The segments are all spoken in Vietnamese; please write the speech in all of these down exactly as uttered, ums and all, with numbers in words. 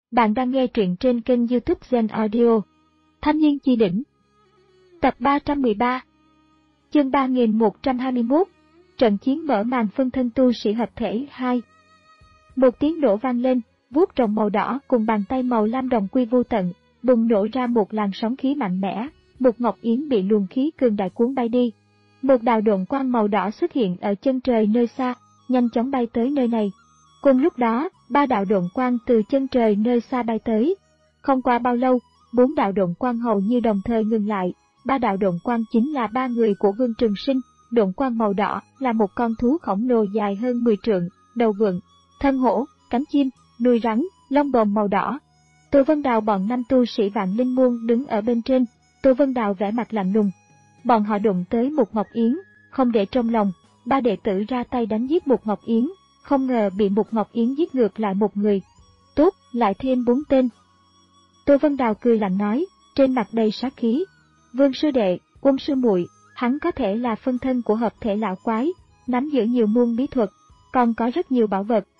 Bạn đang nghe truyện trên kênh YouTube Zen Audio. Thanh niên chi đỉnh. Tập ba trăm mười ba. Chương ba nghìn một trăm hai mươi mốt. Trận chiến mở màn phân thân tu sĩ hợp thể hai. Một tiếng nổ vang lên, vuốt rồng màu đỏ cùng bàn tay màu lam đồng quy vô tận, bùng nổ ra một làn sóng khí mạnh mẽ. Một ngọc yến bị luồng khí cường đại cuốn bay đi. Một đạo độn quang màu đỏ xuất hiện ở chân trời nơi xa, nhanh chóng bay tới nơi này. Cùng lúc đó, ba đạo độn quang từ chân trời nơi xa bay tới. Không qua bao lâu, bốn đạo độn quang hầu như đồng thời ngừng lại. Ba đạo độn quang chính là ba người của Vương Trường Sinh. Độn quang màu đỏ là một con thú khổng lồ dài hơn mười trượng, đầu vượn, thân hổ, cánh chim, đuôi rắn, lông bồm màu đỏ. Tô Vân Đào bọn năm tu sĩ Vạn Linh Môn đứng ở bên trên. Tô Vân Đào vẻ mặt lạnh lùng. Bọn họ đụng tới một ngọc yến, không để trong lòng, ba đệ tử ra tay đánh giết một ngọc yến. Không ngờ bị một ngọc yến giết ngược lại một người. Tốt, lại thêm bốn tên. Tô Vân Đào cười lạnh nói, trên mặt đầy sát khí. Vương sư đệ, Uông sư muội, hắn có thể là phân thân của hợp thể lão quái, nắm giữ nhiều môn bí thuật, còn có rất nhiều bảo vật.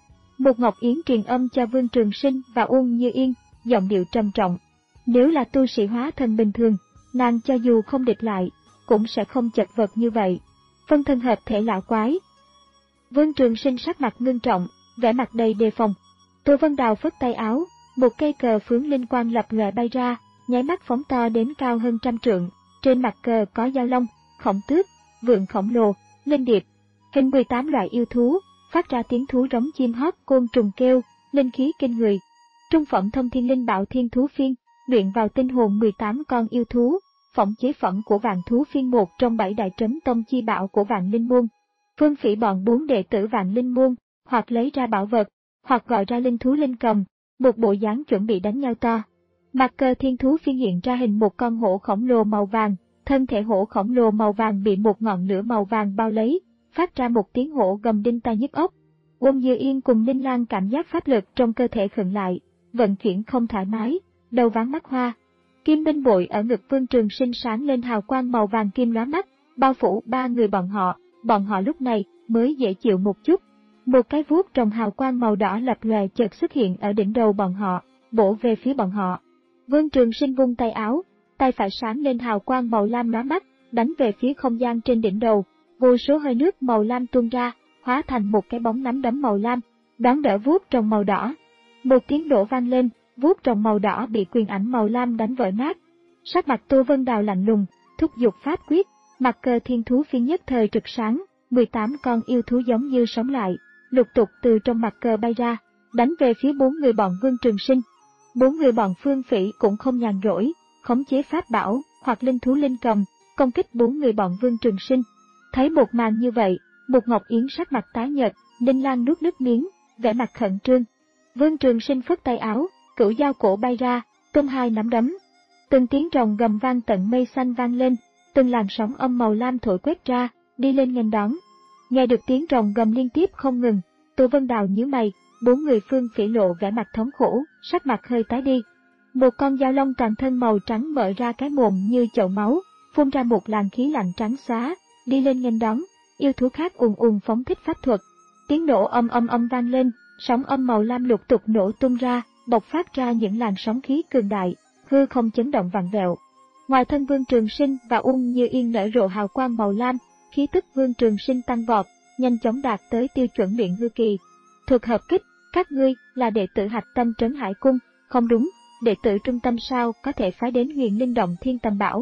Một ngọc yến truyền âm cho Vương Trường Sinh và Uông Như Yên, giọng điệu trầm trọng. Nếu là tu sĩ hóa thân bình thường, nàng cho dù không địch lại, cũng sẽ không chật vật như vậy. Phân thân hợp thể lão quái. Vương Trường Sinh sắc mặt ngưng trọng, vẻ mặt đầy đề phòng. Tô Vân Đào phất tay áo, một cây cờ phướng linh quang lập lòe bay ra, nháy mắt phóng to đến cao hơn trăm trượng. Trên mặt cờ có dao long, khổng tước, vượn khổng lồ, linh điệp, hình mười tám loại yêu thú, phát ra tiếng thú rống chim hót, côn trùng kêu, linh khí kinh người. Trung phẩm thông thiên linh bảo thiên thú phiên, luyện vào tinh hồn mười tám con yêu thú, phỏng chế phẩm của Vạn Thú Phiên, một trong bảy đại trấn tông chi bảo của Vạn Linh Môn. Phương Phỉ bọn bốn đệ tử Vạn Linh Môn, hoặc lấy ra bảo vật, hoặc gọi ra linh thú linh cầm, một bộ dáng chuẩn bị đánh nhau to. Mặt cờ thiên thú phiên hiện ra hình một con hổ khổng lồ màu vàng, thân thể hổ khổng lồ màu vàng bị một ngọn lửa màu vàng bao lấy, phát ra một tiếng hổ gầm đinh tai nhức óc. Uông Như Yên cùng Ninh Lan cảm giác pháp lực trong cơ thể khựng lại, vận chuyển không thoải mái, đầu váng mắt hoa. Kim binh bội ở ngực Vương Trường Sinh sáng lên hào quang màu vàng kim lóa mắt, bao phủ ba người bọn họ. Bọn họ lúc này mới dễ chịu một chút. Một cái vuốt trong hào quang màu đỏ lập lòe chợt xuất hiện ở đỉnh đầu bọn họ, bổ về phía bọn họ. Vương Trường Sinh vung tay áo, tay phải sáng lên hào quang màu lam lóa mắt, đánh về phía không gian trên đỉnh đầu. Vô số hơi nước màu lam tuôn ra, hóa thành một cái bóng nắm đấm màu lam, đón đỡ vuốt trong màu đỏ. Một tiếng nổ vang lên, vuốt trong màu đỏ bị quyền ảnh màu lam đánh vỡ nát. Sắc mặt Tô Vân Đào lạnh lùng, thúc giục pháp quyết. Mặt cờ thiên thú phiên nhất thời rực sáng, mười tám con yêu thú giống như sống lại, lục tục từ trong mặt cờ bay ra, đánh về phía bốn người bọn Vương Trường Sinh. Bốn người bọn Phương Phỉ cũng không nhàn rỗi, khống chế pháp bảo hoặc linh thú linh cầm, công kích bốn người bọn Vương Trường Sinh. Thấy một màn như vậy, một ngọc yến sắc mặt tái nhợt, Ninh Lan nuốt nước miếng, vẻ mặt khẩn trương. Vương Trường Sinh phất tay áo, cửu dao cổ bay ra, tung hai nắm đấm. Từng tiếng rồng gầm vang tận mây xanh vang lên. Từng làn sóng âm màu lam thổi quét ra, đi lên nghênh đón. Nghe được tiếng rồng gầm liên tiếp không ngừng, Tô Vân Đào nhíu mày, bốn người Phương Phỉ lộ vẻ mặt thống khổ, sắc mặt hơi tái đi. Một con dao long toàn thân màu trắng mở ra cái mồm như chậu máu, phun ra một làn khí lạnh trắng xóa, đi lên nghênh đón. Yêu thú khác ùn ùn phóng thích pháp thuật. Tiếng nổ âm âm âm vang lên, sóng âm màu lam lục tục nổ tung ra, bộc phát ra những làn sóng khí cường đại, hư không chấn động vặn vẹo. Ngoài thân Vương Trường Sinh và Uông Như Yên nở rộ hào quang màu lam, khí tức Vương Trường Sinh tăng vọt, nhanh chóng đạt tới tiêu chuẩn luyện hư kỳ. Thuật hợp kích, các ngươi là đệ tử hạch tâm Trấn Hải Cung, không đúng, đệ tử trung tâm sao có thể phái đến Huyền Linh Động Thiên Tầm Bảo.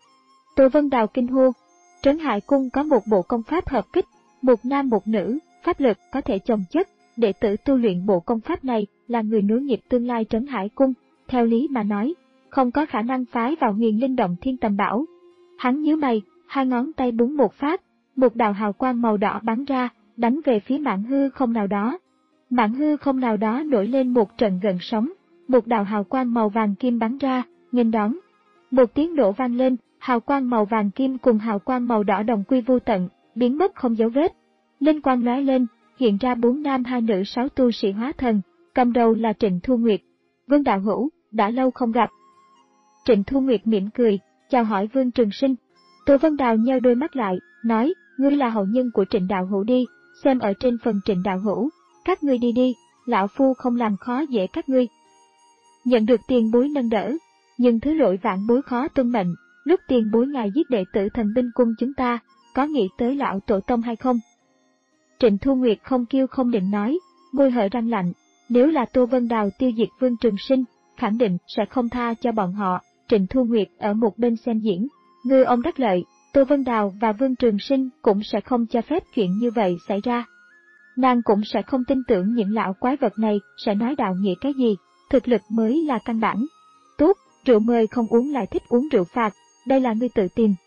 Tô Vân Đào kinh hô, Trấn Hải Cung có một bộ công pháp hợp kích, một nam một nữ, pháp lực có thể chồng chất, đệ tử tu luyện bộ công pháp này là người nối nghiệp tương lai Trấn Hải Cung, theo lý mà nói, không có khả năng phái vào Huyền Linh Động Thiên Tầm Bảo. Hắn nhíu mày, hai ngón tay búng một phát, một đạo hào quang màu đỏ bắn ra, đánh về phía mạn hư không nào đó. Mạn hư không nào đó nổi lên một trận gợn sóng, một đạo hào quang màu vàng kim bắn ra, nghênh đón. Một tiếng nổ vang lên, hào quang màu vàng kim cùng hào quang màu đỏ đồng quy vô tận, biến mất không dấu vết. Linh quang lóe lên, hiện ra bốn nam hai nữ sáu tu sĩ hóa thần, cầm đầu là Trịnh Thu Nguyệt. Vương đạo hữu, đã lâu không gặp. Trịnh Thu Nguyệt mỉm cười, chào hỏi Vương Trường Sinh. Tô Vân Đào nheo đôi mắt lại, nói, ngươi là hậu nhân của Trịnh đạo hữu đi, xem ở trên phần Trịnh đạo hữu, các ngươi đi đi, lão phu không làm khó dễ các ngươi. nhận được tiền bối nâng đỡ, nhưng thứ lỗi vãn bối khó tuân mệnh, lúc tiền bối ngài giết đệ tử thần binh cung chúng ta, có nghĩ tới lão tổ tông hay không? Trịnh Thu Nguyệt không kiêu không định nói, môi hở răng lạnh, nếu là Tô Vân Đào tiêu diệt Vương Trường Sinh, khẳng định sẽ không tha cho bọn họ. Trịnh Thu Nguyệt ở một bên xem diễn, ngư ông đắc lợi, Tô Vân Đào và Vương Trường Sinh cũng sẽ không cho phép chuyện như vậy xảy ra. Nàng cũng sẽ không tin tưởng những lão quái vật này sẽ nói đạo nghĩa cái gì, thực lực mới là căn bản. Tốt, rượu mời không uống lại thích uống rượu phạt, đây là ngươi tự tìm.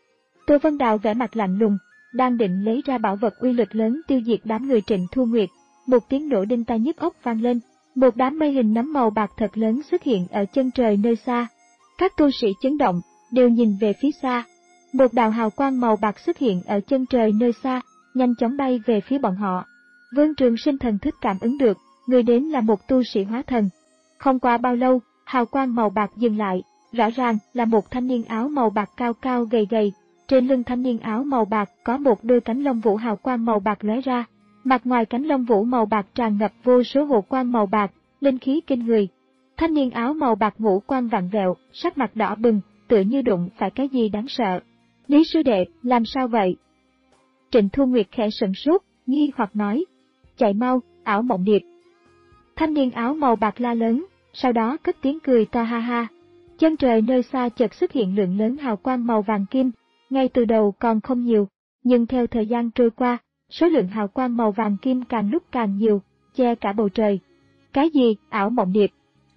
Tô Vân Đào vẻ mặt lạnh lùng, đang định lấy ra bảo vật uy lực lớn tiêu diệt đám người Trịnh Thu Nguyệt. Một tiếng nổ đinh tai nhức óc vang lên, một đám mây hình nấm màu bạc thật lớn xuất hiện ở chân trời nơi xa. Các tu sĩ chấn động, đều nhìn về phía xa. Một đạo hào quang màu bạc xuất hiện ở chân trời nơi xa, nhanh chóng bay về phía bọn họ. Vương Trường Sinh thần thức cảm ứng được, người đến là một tu sĩ hóa thần. Không qua bao lâu, hào quang màu bạc dừng lại, rõ ràng là một thanh niên áo màu bạc cao cao gầy gầy. Trên lưng thanh niên áo màu bạc có một đôi cánh lông vũ hào quang màu bạc lóe ra. Mặt ngoài cánh lông vũ màu bạc tràn ngập vô số hồ quang màu bạc, linh khí kinh người. Thanh niên áo màu bạc ngũ quan vặn vẹo, sắc mặt đỏ bừng, tựa như đụng phải cái gì đáng sợ. Lý sư đệ, làm sao vậy? Trịnh Thu Nguyệt khẽ sững sốt, nghi hoặc nói. Chạy mau, ảo mộng điệp. Thanh niên áo màu bạc la lớn, sau đó cất tiếng cười to ha ha. Chân trời nơi xa chợt xuất hiện lượng lớn hào quang màu vàng kim, ngay từ đầu còn không nhiều, nhưng theo thời gian trôi qua, số lượng hào quang màu vàng kim càng lúc càng nhiều, che cả bầu trời. Cái gì, ảo mộng điệp?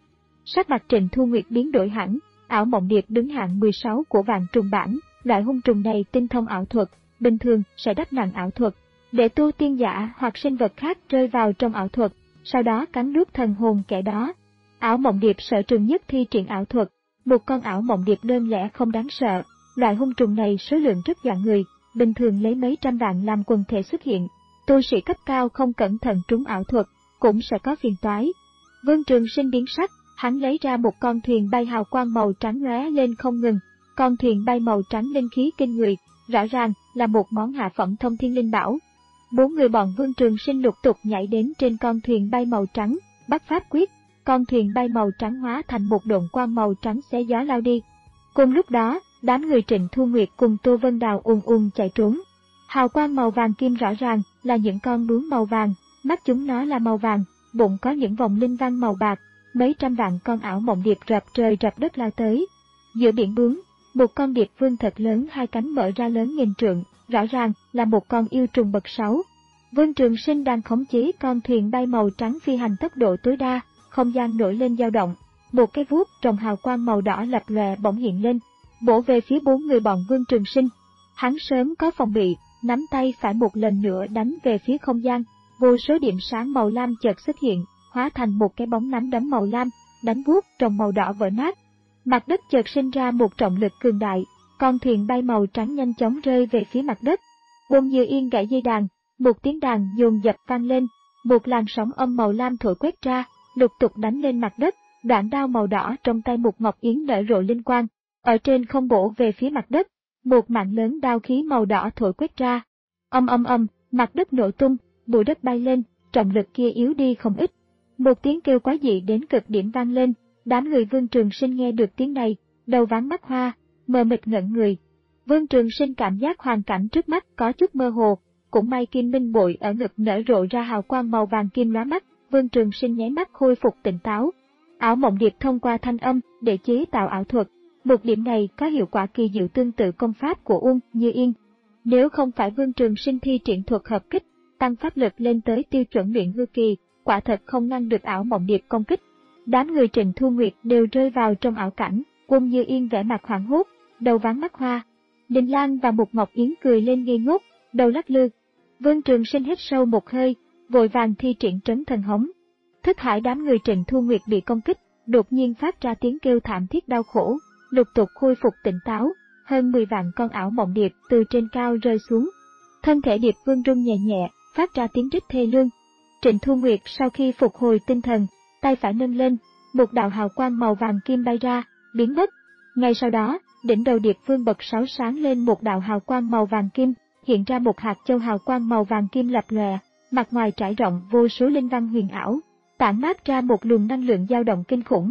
Sắc mặt Trịnh Thu Nguyệt biến đổi hẳn, ảo mộng điệp đứng hạng mười sáu của vạn trùng bảng, loại hung trùng này tinh thông ảo thuật, bình thường sẽ đắp nặng ảo thuật, để tu tiên giả hoặc sinh vật khác rơi vào trong ảo thuật, sau đó cắn nuốt thần hồn kẻ đó. Ảo mộng điệp sở trường nhất thi triển ảo thuật, một con ảo mộng điệp đơn lẻ không đáng sợ, loại hung trùng này số lượng rất dọa người, bình thường lấy mấy trăm vạn làm quần thể xuất hiện, tu sĩ cấp cao không cẩn thận trúng ảo thuật, cũng sẽ có phiền toái. Vương Trường Sinh biến sắc, hắn lấy ra một con thuyền bay hào quang màu trắng lóe lên không ngừng, con thuyền bay màu trắng linh khí kinh người, rõ ràng là một món hạ phẩm thông thiên linh bảo. Bốn người bọn Vương Trường Sinh lục tục nhảy đến trên con thuyền bay màu trắng, bắt pháp quyết, con thuyền bay màu trắng hóa thành một độn quang màu trắng xé gió lao đi. Cùng lúc đó, đám người Trịnh Thu Nguyệt cùng Tô Vân Đào ùn ùn chạy trốn. Hào quang màu vàng kim rõ ràng là những con bướm màu vàng, mắt chúng nó là màu vàng, bụng có những vòng linh văn màu bạc, mấy trăm vạn con ảo mộng điệp rập trời rập đất lao tới. Giữa biển bướm, một con điệp vương thật lớn hai cánh mở ra lớn nghìn trượng, rõ ràng là một con yêu trùng bậc sáu. Vương Trường Sinh đang khống chế con thuyền bay màu trắng phi hành tốc độ tối đa, không gian nổi lên dao động, một cái vuốt trồng hào quang màu đỏ lập lòe bỗng hiện lên, bổ về phía bốn người bọn Vương Trường Sinh. Hắn sớm có phòng bị, nắm tay phải một lần nữa đánh về phía không gian, vô số điểm sáng màu lam chợt xuất hiện, hóa thành một cái bóng nắm đấm màu lam, đánh vuốt trồng màu đỏ vỡ nát. Mặt đất chợt sinh ra một trọng lực cường đại, con thuyền bay màu trắng nhanh chóng rơi về phía mặt đất. Bông Như Yên gãy dây đàn, một tiếng đàn dồn dập vang lên, một làn sóng âm màu lam thổi quét ra, lục tục đánh lên mặt đất. Đoạn đao màu đỏ trong tay Mục Ngọc Yến nở rộ linh quang, ở trên không bổ về phía mặt đất, một mạng lớn đao khí màu đỏ thổi quét ra. Âm âm âm, mặt đất nổ tung, bụi đất bay lên, trọng lực kia yếu đi không ít. Một tiếng kêu quái dị đến cực điểm vang lên, đám người Vương Trường Sinh nghe được tiếng này, đầu váng mắt hoa, mờ mịt ngẩn người. Vương Trường Sinh cảm giác hoàn cảnh trước mắt có chút mơ hồ, cũng may kim minh bội ở ngực nở rộ ra hào quang màu vàng kim lóa mắt, Vương Trường Sinh nháy mắt khôi phục tỉnh táo. Ảo mộng điệp thông qua thanh âm để chế tạo ảo thuật, một điểm này có hiệu quả kỳ diệu tương tự công pháp của Uông Như Yên. Nếu không phải Vương Trường Sinh thi triển thuật hợp kích, tăng pháp lực lên tới tiêu chuẩn luyện hư kỳ, quả thật không ngăn được ảo mộng điệp công kích. Đám người Trịnh Thu Nguyệt đều rơi vào trong ảo cảnh, Uông Như Yên vẻ mặt hoảng hốt, đầu váng mắt hoa. Đình Lan và Mục Ngọc Yến cười lên ngây ngốc, đầu lắc lư. Vương Trường Sinh hít sâu một hơi, vội vàng thi triển trấn thần hống. Thức hải đám người Trịnh Thu Nguyệt bị công kích, đột nhiên phát ra tiếng kêu thảm thiết đau khổ, lục tục khôi phục tỉnh táo, hơn mười vạn con ảo mộng điệp từ trên cao rơi xuống. Thân thể điệp vương rung nhẹ nhẹ, phát ra tiếng rít thê lương. Trịnh Thu Nguyệt sau khi phục hồi tinh thần, tay phải nâng lên, một đạo hào quang màu vàng kim bay ra, biến mất. Ngay sau đó, đỉnh đầu điệp vương bậc sáu sáng lên một đạo hào quang màu vàng kim, hiện ra một hạt châu hào quang màu vàng kim lập lòe, mặt ngoài trải rộng vô số linh văn huyền ảo, tản mát ra một luồng năng lượng dao động kinh khủng.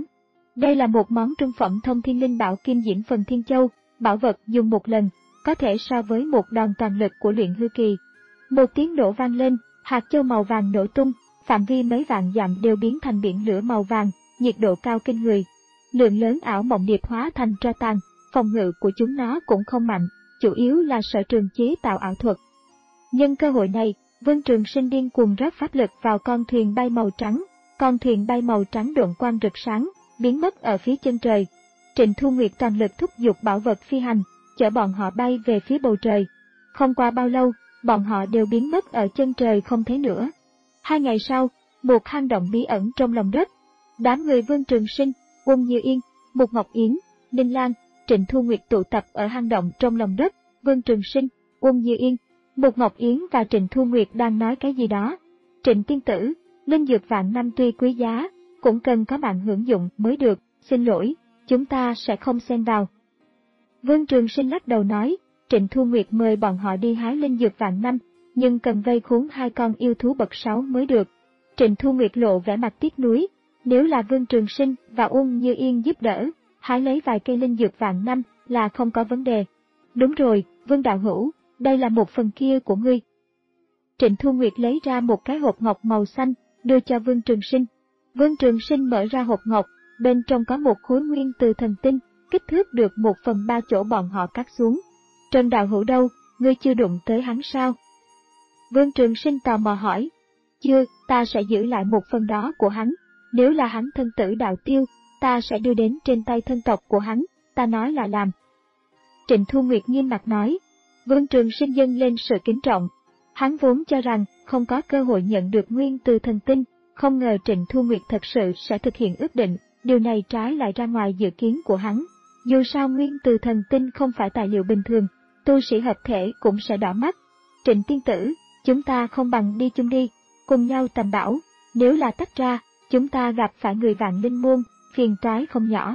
Đây là một món trung phẩm thông thiên linh bảo kim diễm phần thiên châu, bảo vật dùng một lần, có thể so với một đòn toàn lực của luyện hư kỳ. Một tiếng nổ vang lên, hạt châu màu vàng nổ tung, phạm vi mấy vạn dặm đều biến thành biển lửa màu vàng, nhiệt độ cao kinh người. Lượng lớn ảo mộng điệp hóa thành tro tàn, phòng ngự của chúng nó cũng không mạnh, chủ yếu là sở trường chế tạo ảo thuật. Nhân cơ hội này, Vương Trường Sinh điên cuồng rót pháp lực vào con thuyền bay màu trắng, con thuyền bay màu trắng độn quang rực sáng, biến mất ở phía chân trời. Trịnh Thu Nguyệt toàn lực thúc giục bảo vật phi hành, chở bọn họ bay về phía bầu trời. Không qua bao lâu, bọn họ đều biến mất ở chân trời không thấy nữa. Hai ngày sau, một hang động bí ẩn trong lòng đất. Đám người Vương Trường Sinh, Uông Như Yên, Mục Ngọc Yến, Ninh Lan, Trịnh Thu Nguyệt tụ tập ở hang động trong lòng đất. Vương Trường Sinh, Uông Như Yên, Mục Ngọc Yến và Trịnh Thu Nguyệt đang nói cái gì đó. Trịnh tiên tử, linh dược vạn năm tuy quý giá, cũng cần có bạn hưởng dụng mới được, xin lỗi, chúng ta sẽ không xen vào. Vương Trường Sinh lắc đầu nói, Trịnh Thu Nguyệt mời bọn họ đi hái linh dược vạn năm, nhưng cần vây khốn hai con yêu thú bậc sáu mới được. Trịnh Thu Nguyệt lộ vẻ mặt tiếc nuối, nếu là Vương Trường Sinh và Uông Như Yên giúp đỡ, hái lấy vài cây linh dược vạn năm là không có vấn đề. Đúng rồi, Vương đạo hữu, đây là một phần kia của ngươi. Trịnh Thu Nguyệt lấy ra một cái hộp ngọc màu xanh, đưa cho Vương Trường Sinh. Vương Trường Sinh mở ra hộp ngọc, bên trong có một khối nguyên từ thần tinh, kích thước được một phần ba chỗ bọn họ cắt xuống. Trần đạo hữu đâu, ngươi chưa đụng tới hắn sao? Vương Trường Sinh tò mò hỏi. Chưa, ta sẽ giữ lại một phần đó của hắn. Nếu là hắn thân tử đạo tiêu, ta sẽ đưa đến trên tay thân tộc của hắn, ta nói là làm. Trịnh Thu Nguyệt nghiêm mặt nói. Vương Trường Sinh dâng lên sự kính trọng. Hắn vốn cho rằng không có cơ hội nhận được nguyên từ thần tinh, không ngờ Trịnh Thu Nguyệt thật sự sẽ thực hiện ước định, điều này trái lại ra ngoài dự kiến của hắn. Dù sao nguyên từ thần tinh không phải tài liệu bình thường, tu sĩ hợp thể cũng sẽ đỏ mắt. Trịnh tiên tử, chúng ta không bằng đi chung đi, cùng nhau tầm bảo, nếu là tách ra, chúng ta gặp phải người Vạn Linh môn, phiền toái không nhỏ.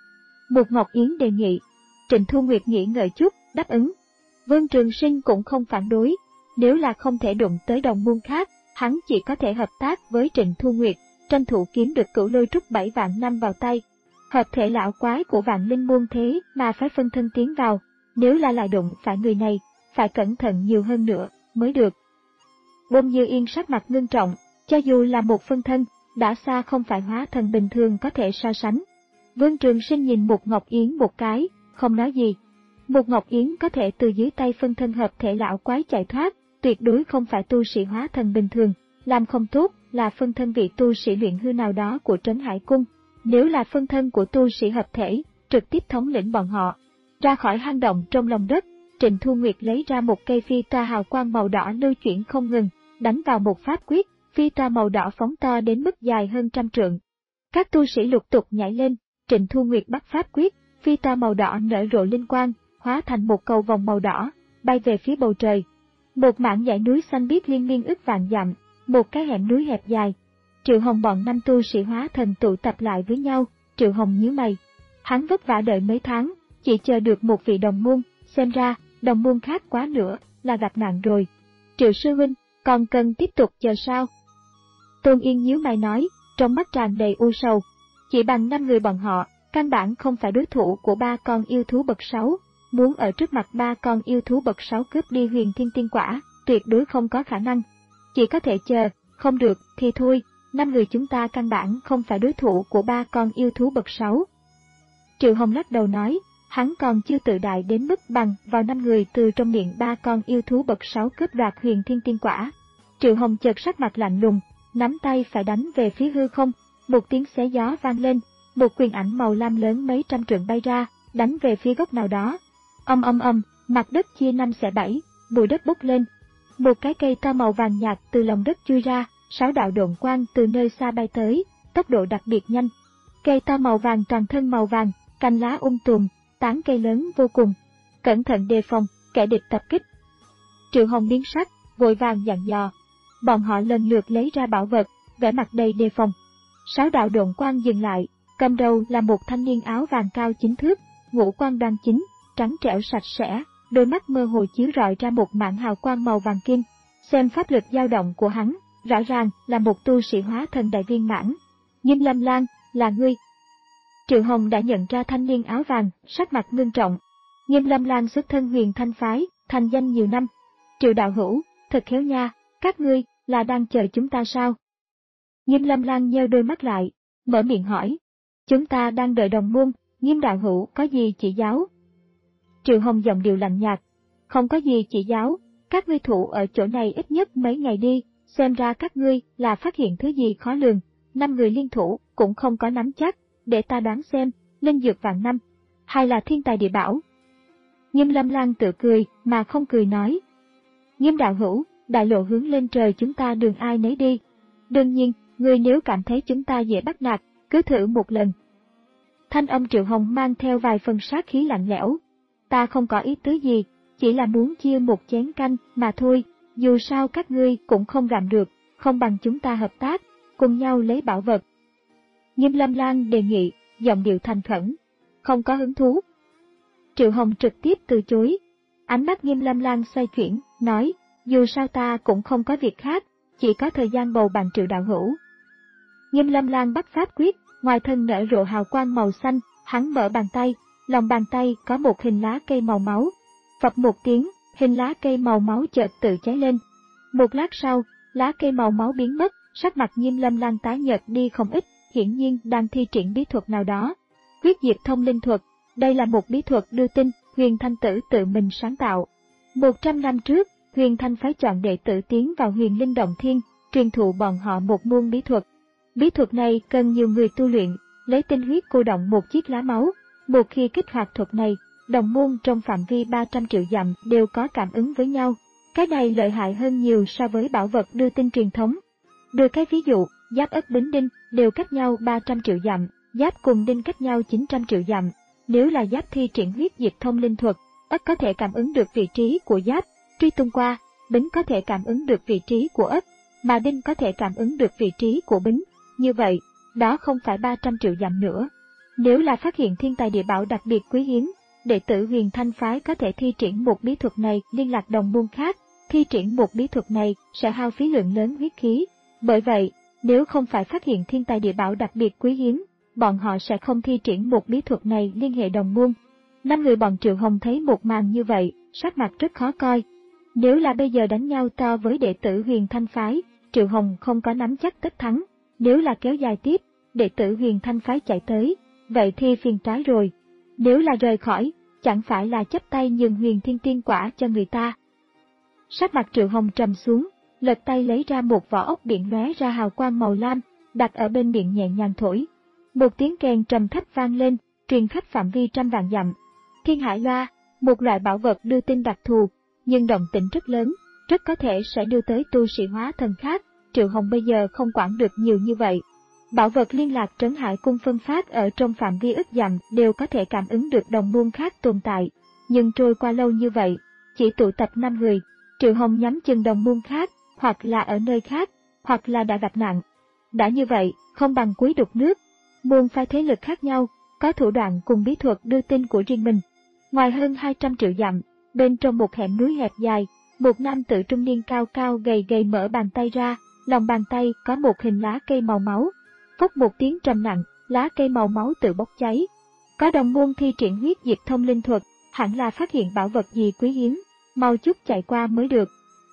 Mục Ngọc Yến đề nghị. Trịnh Thu Nguyệt nghĩ ngợi chút, đáp ứng. Vương Trường Sinh cũng không phản đối, nếu là không thể đụng tới đồng môn khác, hắn chỉ có thể hợp tác với Trịnh Thu Nguyệt, tranh thủ kiếm được Cửu Lôi Trúc bảy vạn năm vào tay. Hợp thể lão quái của Vạn Linh môn thế mà phải phân thân tiến vào, nếu là lại đụng phải người này, phải cẩn thận nhiều hơn nữa mới được. Uông Như Yên sắc mặt ngưng trọng, cho dù là một phân thân, đã xa không phải hóa thần bình thường có thể so sánh. Vương Trường Sinh nhìn Mục Ngọc Yến một cái, không nói gì. Mục Ngọc Yến có thể từ dưới tay phân thân hợp thể lão quái chạy thoát, tuyệt đối không phải tu sĩ hóa thần bình thường, làm không tốt là phân thân vị tu sĩ luyện hư nào đó của Trấn Hải Cung. Nếu là phân thân của tu sĩ hợp thể, trực tiếp thống lĩnh bọn họ. Ra khỏi hang động trong lòng đất, Trịnh Thu Nguyệt lấy ra một cây phi toa hào quang màu đỏ lưu chuyển không ngừng, đánh vào một pháp quyết, phi toa màu đỏ phóng to đến mức dài hơn trăm trượng. Các tu sĩ lục tục nhảy lên, Trịnh Thu Nguyệt bắt pháp quyết, phi toa màu đỏ nở rộ linh quang, hóa thành một cầu vòng màu đỏ, bay về phía bầu trời. Một mảng dãy núi xanh biếc liên miên ức vạn dặm, một cái hẻm núi hẹp dài. Triệu Hồng bọn năm tu sĩ hóa thần tụ tập lại với nhau, Triệu Hồng nhíu mày. Hắn vất vả đợi mấy tháng, chỉ chờ được một vị đồng môn, xem ra, đồng môn khác quá nữa, là gặp nạn rồi. Triệu sư huynh, còn cần tiếp tục chờ sao? Tôn Yên nhíu mày nói, trong mắt tràn đầy u sầu. Chỉ bằng năm người bọn họ, căn bản không phải đối thủ của ba con yêu thú bậc sáu, muốn ở trước mặt ba con yêu thú bậc sáu cướp đi huyền thiên tiên quả, tuyệt đối không có khả năng. Chỉ có thể chờ, không được thì thôi, năm người chúng ta căn bản không phải đối thủ của ba con yêu thú bậc sáu. Triệu Hồng lắc đầu nói, hắn còn chưa tự đại đến mức bằng vào năm người từ trong miệng ba con yêu thú bậc sáu cướp đoạt huyền thiên tiên quả. Triệu Hồng chợt sắc mặt lạnh lùng, nắm tay phải đánh về phía hư không, một tiếng xé gió vang lên, một quyền ảnh màu lam lớn mấy trăm trượng bay ra, đánh về phía góc nào đó. Âm âm âm, mặt đất chia năm xẻ bảy, bụi đất bốc lên. Một cái cây to màu vàng nhạt từ lòng đất chui ra, sáu đạo độn quang từ nơi xa bay tới, tốc độ đặc biệt nhanh. Cây to màu vàng toàn thân màu vàng, cành lá um tùm, tán cây lớn vô cùng. Cẩn thận đề phòng, kẻ địch tập kích. Triệu Hồng biến sắc, vội vàng dặn dò. Bọn họ lần lượt lấy ra bảo vật, vẻ mặt đầy đề phòng. Sáu đạo độn quang dừng lại, cầm đầu là một thanh niên áo vàng cao chín thước, ngũ quan đoan chính, trắng trẻo sạch sẽ, đôi mắt mơ hồ chiếu rọi ra một mảng hào quang màu vàng kim. Xem pháp lực dao động của hắn, rõ ràng là một tu sĩ hóa thần đại viên mãn. Nghiêm Lâm Lan, là ngươi. Triệu Hồng đã nhận ra thanh niên áo vàng, sắc mặt ngưng trọng. Nghiêm Lâm Lan xuất thân Huyền Thanh phái, thành danh nhiều năm. Triệu đạo hữu, thật khéo nha, các ngươi là đang chờ chúng ta sao? Nghiêm Lâm Lan nheo đôi mắt lại, mở miệng hỏi. Chúng ta đang đợi đồng môn, Nghiêm đạo hữu có gì chỉ giáo? Triệu Hồng giọng điệu lạnh nhạt. Không có gì chỉ giáo, các ngươi thủ ở chỗ này ít nhất mấy ngày đi, xem ra các ngươi là phát hiện thứ gì khó lường. Năm người liên thủ cũng không có nắm chắc, để ta đoán xem, linh dược vạn năm, hay là thiên tài địa bảo. Nghiêm Lâm Lan tự cười mà không cười nói. Nghiêm đạo hữu, đại lộ hướng lên trời chúng ta đường ai nấy đi. Đương nhiên, ngươi nếu cảm thấy chúng ta dễ bắt nạt, cứ thử một lần. Thanh âm Triệu Hồng mang theo vài phần sát khí lạnh lẽo. Ta không có ý tứ gì, chỉ là muốn chia một chén canh mà thôi, dù sao các ngươi cũng không làm được, không bằng chúng ta hợp tác, cùng nhau lấy bảo vật. Nghiêm Lâm Lan đề nghị, giọng điệu thành khẩn. Không có hứng thú. Triệu Hồng trực tiếp từ chối. Ánh mắt Nghiêm Lâm Lan xoay chuyển, nói, dù sao ta cũng không có việc khác, chỉ có thời gian bầu bạn Triệu đạo hữu. Nghiêm Lâm Lan bắt pháp quyết, ngoài thân nở rộ hào quang màu xanh, hắn mở bàn tay, lòng bàn tay có một hình lá cây màu máu. Phập một tiếng, hình lá cây màu máu chợt tự cháy lên. Một lát sau, lá cây màu máu biến mất, sắc mặt Nghiêm Lâm Lan tái nhợt đi không ít, hiển nhiên đang thi triển bí thuật nào đó. Huyết diệt thông linh thuật, đây là một bí thuật đưa tin, Huyền Thanh Tử tự mình sáng tạo. Một trăm năm trước, Huyền Thanh phái chọn đệ tử tiến vào Huyền Linh Động Thiên, truyền thụ bọn họ một môn bí thuật. Bí thuật này cần nhiều người tu luyện, lấy tinh huyết cô động một chiếc lá máu. Một khi kích hoạt thuật này, đồng môn trong phạm vi ba trăm triệu dặm đều có cảm ứng với nhau. Cái này lợi hại hơn nhiều so với bảo vật đưa tin truyền thống. Đưa cái ví dụ, Giáp Ất Bính Đinh đều cách nhau ba trăm triệu dặm, Giáp cùng Đinh cách nhau chín trăm triệu dặm. Nếu là Giáp thi triển huyết diệt thông linh thuật, Ất có thể cảm ứng được vị trí của Giáp, truy tung qua, Bính có thể cảm ứng được vị trí của Ất, mà Đinh có thể cảm ứng được vị trí của Bính. Như vậy, đó không phải ba trăm triệu dặm nữa. Nếu là phát hiện thiên tài địa bảo đặc biệt quý hiếm, đệ tử Huyền Thanh phái có thể thi triển một bí thuật này liên lạc đồng môn khác, thi triển một bí thuật này sẽ hao phí lượng lớn huyết khí. Bởi vậy, nếu không phải phát hiện thiên tài địa bảo đặc biệt quý hiếm, bọn họ sẽ không thi triển một bí thuật này liên hệ đồng môn. Năm người bọn Triệu Hồng thấy một màn như vậy, sắc mặt rất khó coi. Nếu là bây giờ đánh nhau to với đệ tử Huyền Thanh phái, Triệu Hồng không có nắm chắc tất thắng. Nếu là kéo dài tiếp, đệ tử Huyền Thanh phái chạy tới, vậy thì phiền trái rồi. Nếu là rời khỏi, chẳng phải là chấp tay nhường Huyền Thiên Tiên Quả cho người ta. Sắc mặt Triệu Hồng trầm xuống, lật tay lấy ra một vỏ ốc biển lóe ra hào quang màu lam, đặt ở bên miệng nhẹ nhàng thổi. Một tiếng kèn trầm thấp vang lên, truyền khắp phạm vi trăm vạn dặm. Thiên Hải Loa, một loại bảo vật đưa tin đặc thù, nhưng động tĩnh rất lớn, rất có thể sẽ đưa tới tu sĩ hóa thần khác. Triệu Hồng bây giờ không quản được nhiều như vậy. Bảo vật liên lạc Trấn Hải Cung phân phát ở trong phạm vi ức dặm đều có thể cảm ứng được đồng môn khác tồn tại. Nhưng trôi qua lâu như vậy, chỉ tụ tập năm người, Triệu Hồng nhắm chừng đồng môn khác, hoặc là ở nơi khác, hoặc là đã gặp nạn. Đã như vậy, không bằng cúi đục nước. Môn phái thế lực khác nhau, có thủ đoạn cùng bí thuật đưa tin của riêng mình. Ngoài hơn hai trăm triệu dặm, bên trong một hẻm núi hẹp dài, một nam tử trung niên cao cao gầy gầy mở bàn tay ra, lòng bàn tay có một hình lá cây màu máu. Phốc một tiếng trầm nặng, lá cây màu máu tự bốc cháy. Có đồng môn thi triển huyết diệt thông linh thuật, hẳn là phát hiện bảo vật gì quý hiếm, mau chút chạy qua mới được.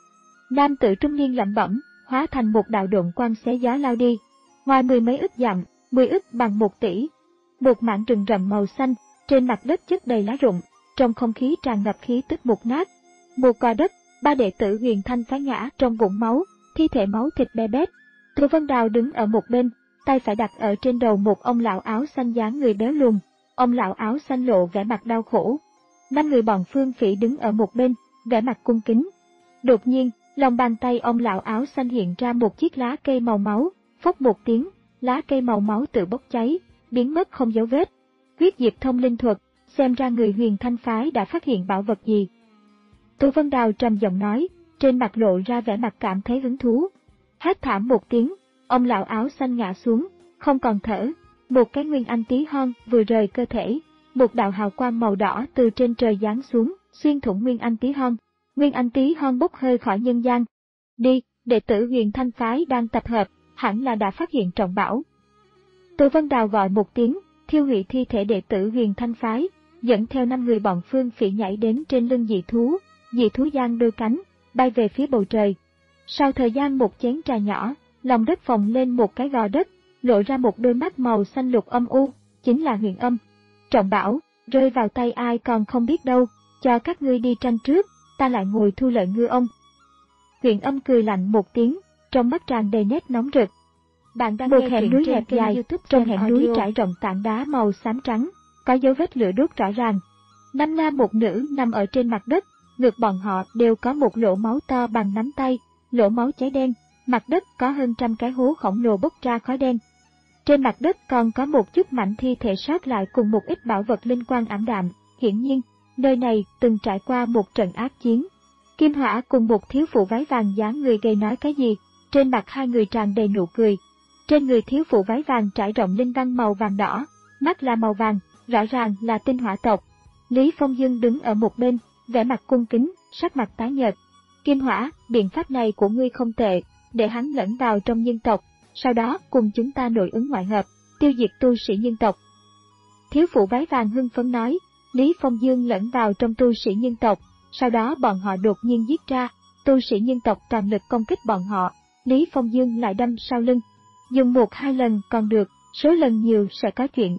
Nam tử trung niên lẩm bẩm, hóa thành một đạo độn quang xé gió lao đi. Ngoài mười mấy ức dặm, mười ức bằng một tỷ. Một mảng rừng rậm màu xanh, trên mặt đất chất đầy lá rụng, trong không khí tràn ngập khí tức mục nát. Một cò đất, ba đệ tử Huyền Thanh phái ngã trong vũng máu, thi thể máu thịt be bét. Thu Vân Đào đứng ở một bên, tay phải đặt ở trên đầu một ông lão áo xanh dáng người béo lùn. Ông lão áo xanh lộ vẻ mặt đau khổ. Năm người bọn Phương Phỉ đứng ở một bên, vẻ mặt cung kính. Đột nhiên, lòng bàn tay ông lão áo xanh hiện ra một chiếc lá cây màu máu, phốc một tiếng, lá cây màu máu tự bốc cháy, biến mất không dấu vết. Huyết diệt thông linh thuật, xem ra người Huyền Thanh phái đã phát hiện bảo vật gì. Thu Vân Đào trầm giọng nói, trên mặt lộ ra vẻ mặt cảm thấy hứng thú. Hét thảm một tiếng, ông lão áo xanh ngã xuống, không còn thở. Một cái nguyên anh tí hon vừa rời cơ thể, một đạo hào quang màu đỏ từ trên trời giáng xuống, xuyên thủng nguyên anh tí hon. Nguyên anh tí hon bốc hơi khỏi nhân gian. Đi, đệ tử Huyền Thanh phái đang tập hợp, hẳn là đã phát hiện trọng bảo. Từ Vân Đào gọi một tiếng, thiêu hủy thi thể đệ tử Huyền Thanh phái, dẫn theo năm người bọn Phương Phỉ nhảy đến trên lưng dị thú, dị thú giang đôi cánh, bay về phía bầu trời. Sau thời gian một chén trà nhỏ, lòng đất phồng lên một cái gò đất, lộ ra một đôi mắt màu xanh lục âm u, chính là Huyền Âm. Trọng bảo, rơi vào tay ai còn không biết đâu, cho các ngươi đi tranh trước, ta lại ngồi thu lợi ngư ông. Huyền Âm cười lạnh một tiếng, trong mắt tràn đầy nét nóng rực. Bạn đang một nghe hẻm núi hẹp dài, trong hẻm núi trải rộng tảng đá màu xám trắng, có dấu vết lửa đốt rõ ràng. Năm nam một nữ nằm ở trên mặt đất, ngực bọn họ đều có một lỗ máu to bằng nắm tay, lỗ máu cháy đen, mặt đất có hơn trăm cái hố khổng lồ bốc ra khói đen. Trên mặt đất còn có một chút mảnh thi thể sót lại cùng một ít bảo vật linh quang ảm đạm, hiển nhiên, nơi này từng trải qua một trận ác chiến. Kim Hỏa cùng một thiếu phụ váy vàng dáng người gầy nói cái gì, trên mặt hai người tràn đầy nụ cười. Trên người thiếu phụ váy vàng trải rộng linh văn màu vàng đỏ, mắt là màu vàng, rõ ràng là tinh hỏa tộc. Lý Phong Dương đứng ở một bên, vẻ mặt cung kính, sắc mặt tái nhợt. Kim Hỏa, biện pháp này của ngươi không tệ, để hắn lẫn vào trong nhân tộc, sau đó cùng chúng ta nội ứng ngoại hợp, tiêu diệt tu sĩ nhân tộc. Thiếu phụ váy vàng hưng phấn nói, Lý Phong Dương lẫn vào trong tu sĩ nhân tộc, sau đó bọn họ đột nhiên giết ra, tu sĩ nhân tộc toàn lực công kích bọn họ, Lý Phong Dương lại đâm sau lưng. Dùng một hai lần còn được, số lần nhiều sẽ có chuyện.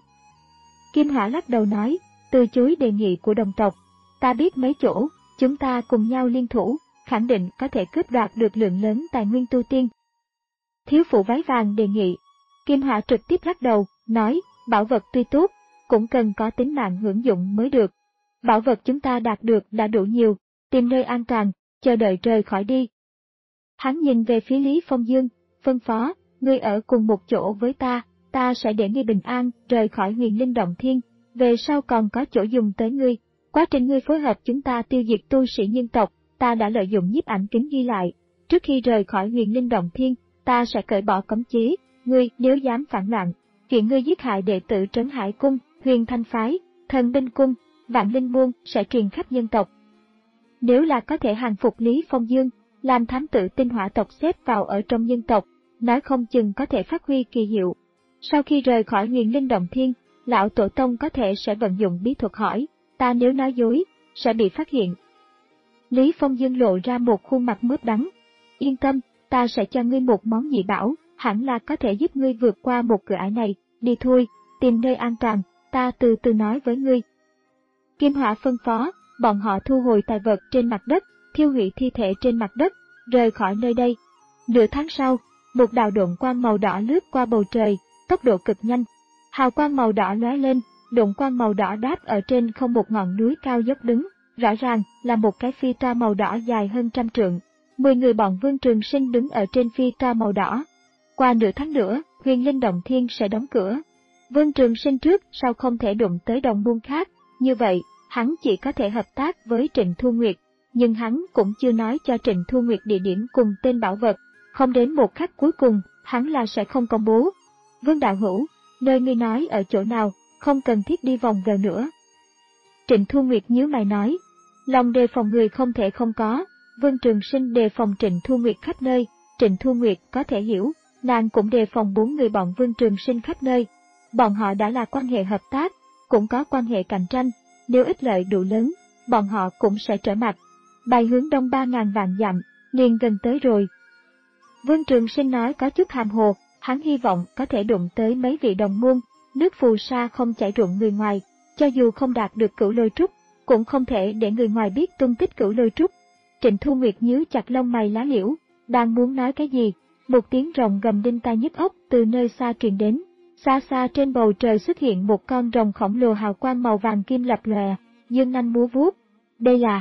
Kim Hỏa lắc đầu nói, từ chối đề nghị của đồng tộc. Ta biết mấy chỗ, chúng ta cùng nhau liên thủ, khẳng định có thể cướp đoạt được lượng lớn tài nguyên tu tiên. Thiếu phụ váy vàng đề nghị. Kim Hỏa trực tiếp lắc đầu, nói, bảo vật tuy tốt, cũng cần có tính mạng hưởng dụng mới được. Bảo vật chúng ta đạt được đã đủ nhiều, tìm nơi an toàn, chờ đợi trời khỏi đi. Hắn nhìn về phía Lý Phong Dương, phân phó, ngươi ở cùng một chỗ với ta, ta sẽ để ngươi bình an, rời khỏi Huyền Linh Động Thiên, về sau còn có chỗ dùng tới ngươi. Quá trình ngươi phối hợp chúng ta tiêu diệt tu sĩ nhân tộc, ta đã lợi dụng nhiếp ảnh kính ghi lại. Trước khi rời khỏi Huyền Linh Động Thiên, ta sẽ cởi bỏ cấm chế, ngươi nếu dám phản loạn, chuyện ngươi giết hại đệ tử Trấn Hải Cung, Huyền Thanh Phái, Thần Binh Cung, Vạn Linh Môn sẽ truyền khắp nhân tộc. Nếu là có thể hàng phục Lý Phong Dương, làm thám tử tinh hỏa tộc xếp vào ở trong nhân tộc, nói không chừng có thể phát huy kỳ hiệu. Sau khi rời khỏi Huyền Linh Động Thiên, lão tổ tông có thể sẽ vận dụng bí thuật hỏi, ta nếu nói dối, sẽ bị phát hiện. Lý Phong Dương lộ ra một khuôn mặt mướp đắng. Yên tâm, ta sẽ cho ngươi một món dị bảo, hẳn là có thể giúp ngươi vượt qua một cửa ải này, đi thôi, tìm nơi an toàn, ta từ từ nói với ngươi. Kim Hỏa phân phó, bọn họ thu hồi tài vật trên mặt đất, thiêu hủy thi thể trên mặt đất, rời khỏi nơi đây. Nửa tháng sau, một đạo độn quang màu đỏ lướt qua bầu trời, tốc độ cực nhanh. Hào quang màu đỏ lóe lên, độn quang màu đỏ đáp ở trên không một ngọn núi cao dốc đứng, rõ ràng là một cái phi toa màu đỏ dài hơn trăm trượng. Mười người bọn Vương Trường Sinh đứng ở trên phi toa màu đỏ. Qua nửa tháng nữa, Huyền Linh Động Thiên sẽ đóng cửa. Vương Trường Sinh trước sau không thể đụng tới đồng môn khác, như vậy, hắn chỉ có thể hợp tác với Trịnh Thu Nguyệt, nhưng hắn cũng chưa nói cho Trịnh Thu Nguyệt địa điểm cùng tên bảo vật, không đến một khắc cuối cùng, hắn là sẽ không công bố. Vương đạo hữu, nơi ngươi nói ở chỗ nào, không cần thiết đi vòng vèo nữa. Trịnh Thu Nguyệt nhíu mày nói, lòng đề phòng người không thể không có, Vương Trường Sinh đề phòng Trịnh Thu Nguyệt khắp nơi, Trịnh Thu Nguyệt có thể hiểu, nàng cũng đề phòng bốn người bọn Vương Trường Sinh khắp nơi. Bọn họ đã là quan hệ hợp tác, cũng có quan hệ cạnh tranh, nếu ích lợi đủ lớn, bọn họ cũng sẽ trở mặt. Bay hướng đông ba ngàn vạn dặm, liền gần tới rồi. Vương Trường Sinh nói có chút hàm hồ, hắn hy vọng có thể đụng tới mấy vị đồng môn, nước phù sa không chảy ruộng người ngoài, cho dù không đạt được Cửu Lôi Trúc, cũng không thể để người ngoài biết tung tích Cửu Lôi Trúc. Trịnh Thu Nguyệt nhíu chặt lông mày lá liễu, đang muốn nói cái gì, một tiếng rồng gầm đinh tai nhức óc từ nơi xa truyền đến. Xa xa trên bầu trời xuất hiện một con rồng khổng lồ hào quang màu vàng kim lập lòe, dương nanh múa vuốt. Đây là...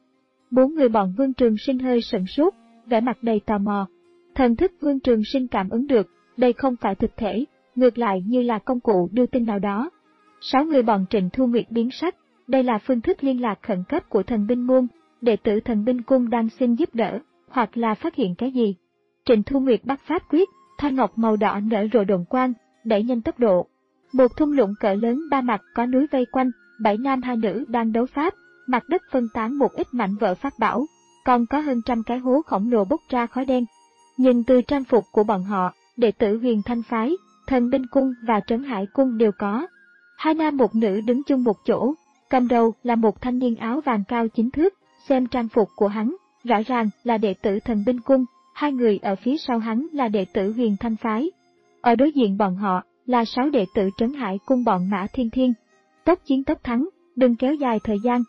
Bốn người bọn Vương Trường Sinh hơi sửng sốt, vẻ mặt đầy tò mò. Thần thức Vương Trường Sinh cảm ứng được, đây không phải thực thể, ngược lại như là công cụ đưa tin nào đó. Sáu người bọn Trịnh Thu Nguyệt biến sắc, đây là phương thức liên lạc khẩn cấp của Thần Binh Môn, đệ tử Thần Binh Cung đang xin giúp đỡ, hoặc là phát hiện cái gì. Trịnh Thu Nguyệt bắt pháp quyết, thanh ngọc màu đỏ nở rộ đồn quang, đẩy nhanh tốc độ. Một thung lũng cỡ lớn ba mặt có núi vây quanh, bảy nam hai nữ đang đấu pháp, mặt đất phân tán một ít mảnh vỡ pháp bảo, còn có hơn trăm cái hố khổng lồ bốc ra khói đen. Nhìn từ trang phục của bọn họ, đệ tử Huyền Thanh Phái, Thần Binh Cung và Trấn Hải Cung đều có, Hai nam một nữ đứng chung một chỗ, cầm đầu là một thanh niên áo vàng cao chín thước, xem trang phục của hắn, rõ ràng là đệ tử Thần Binh Cung, hai người ở phía sau hắn là đệ tử Huyền Thanh Phái. Ở đối diện bọn họ là sáu đệ tử Trấn Hải Cung bọn Mã Thiên Thiên. Tốc chiến tốc thắng, đừng kéo dài thời gian.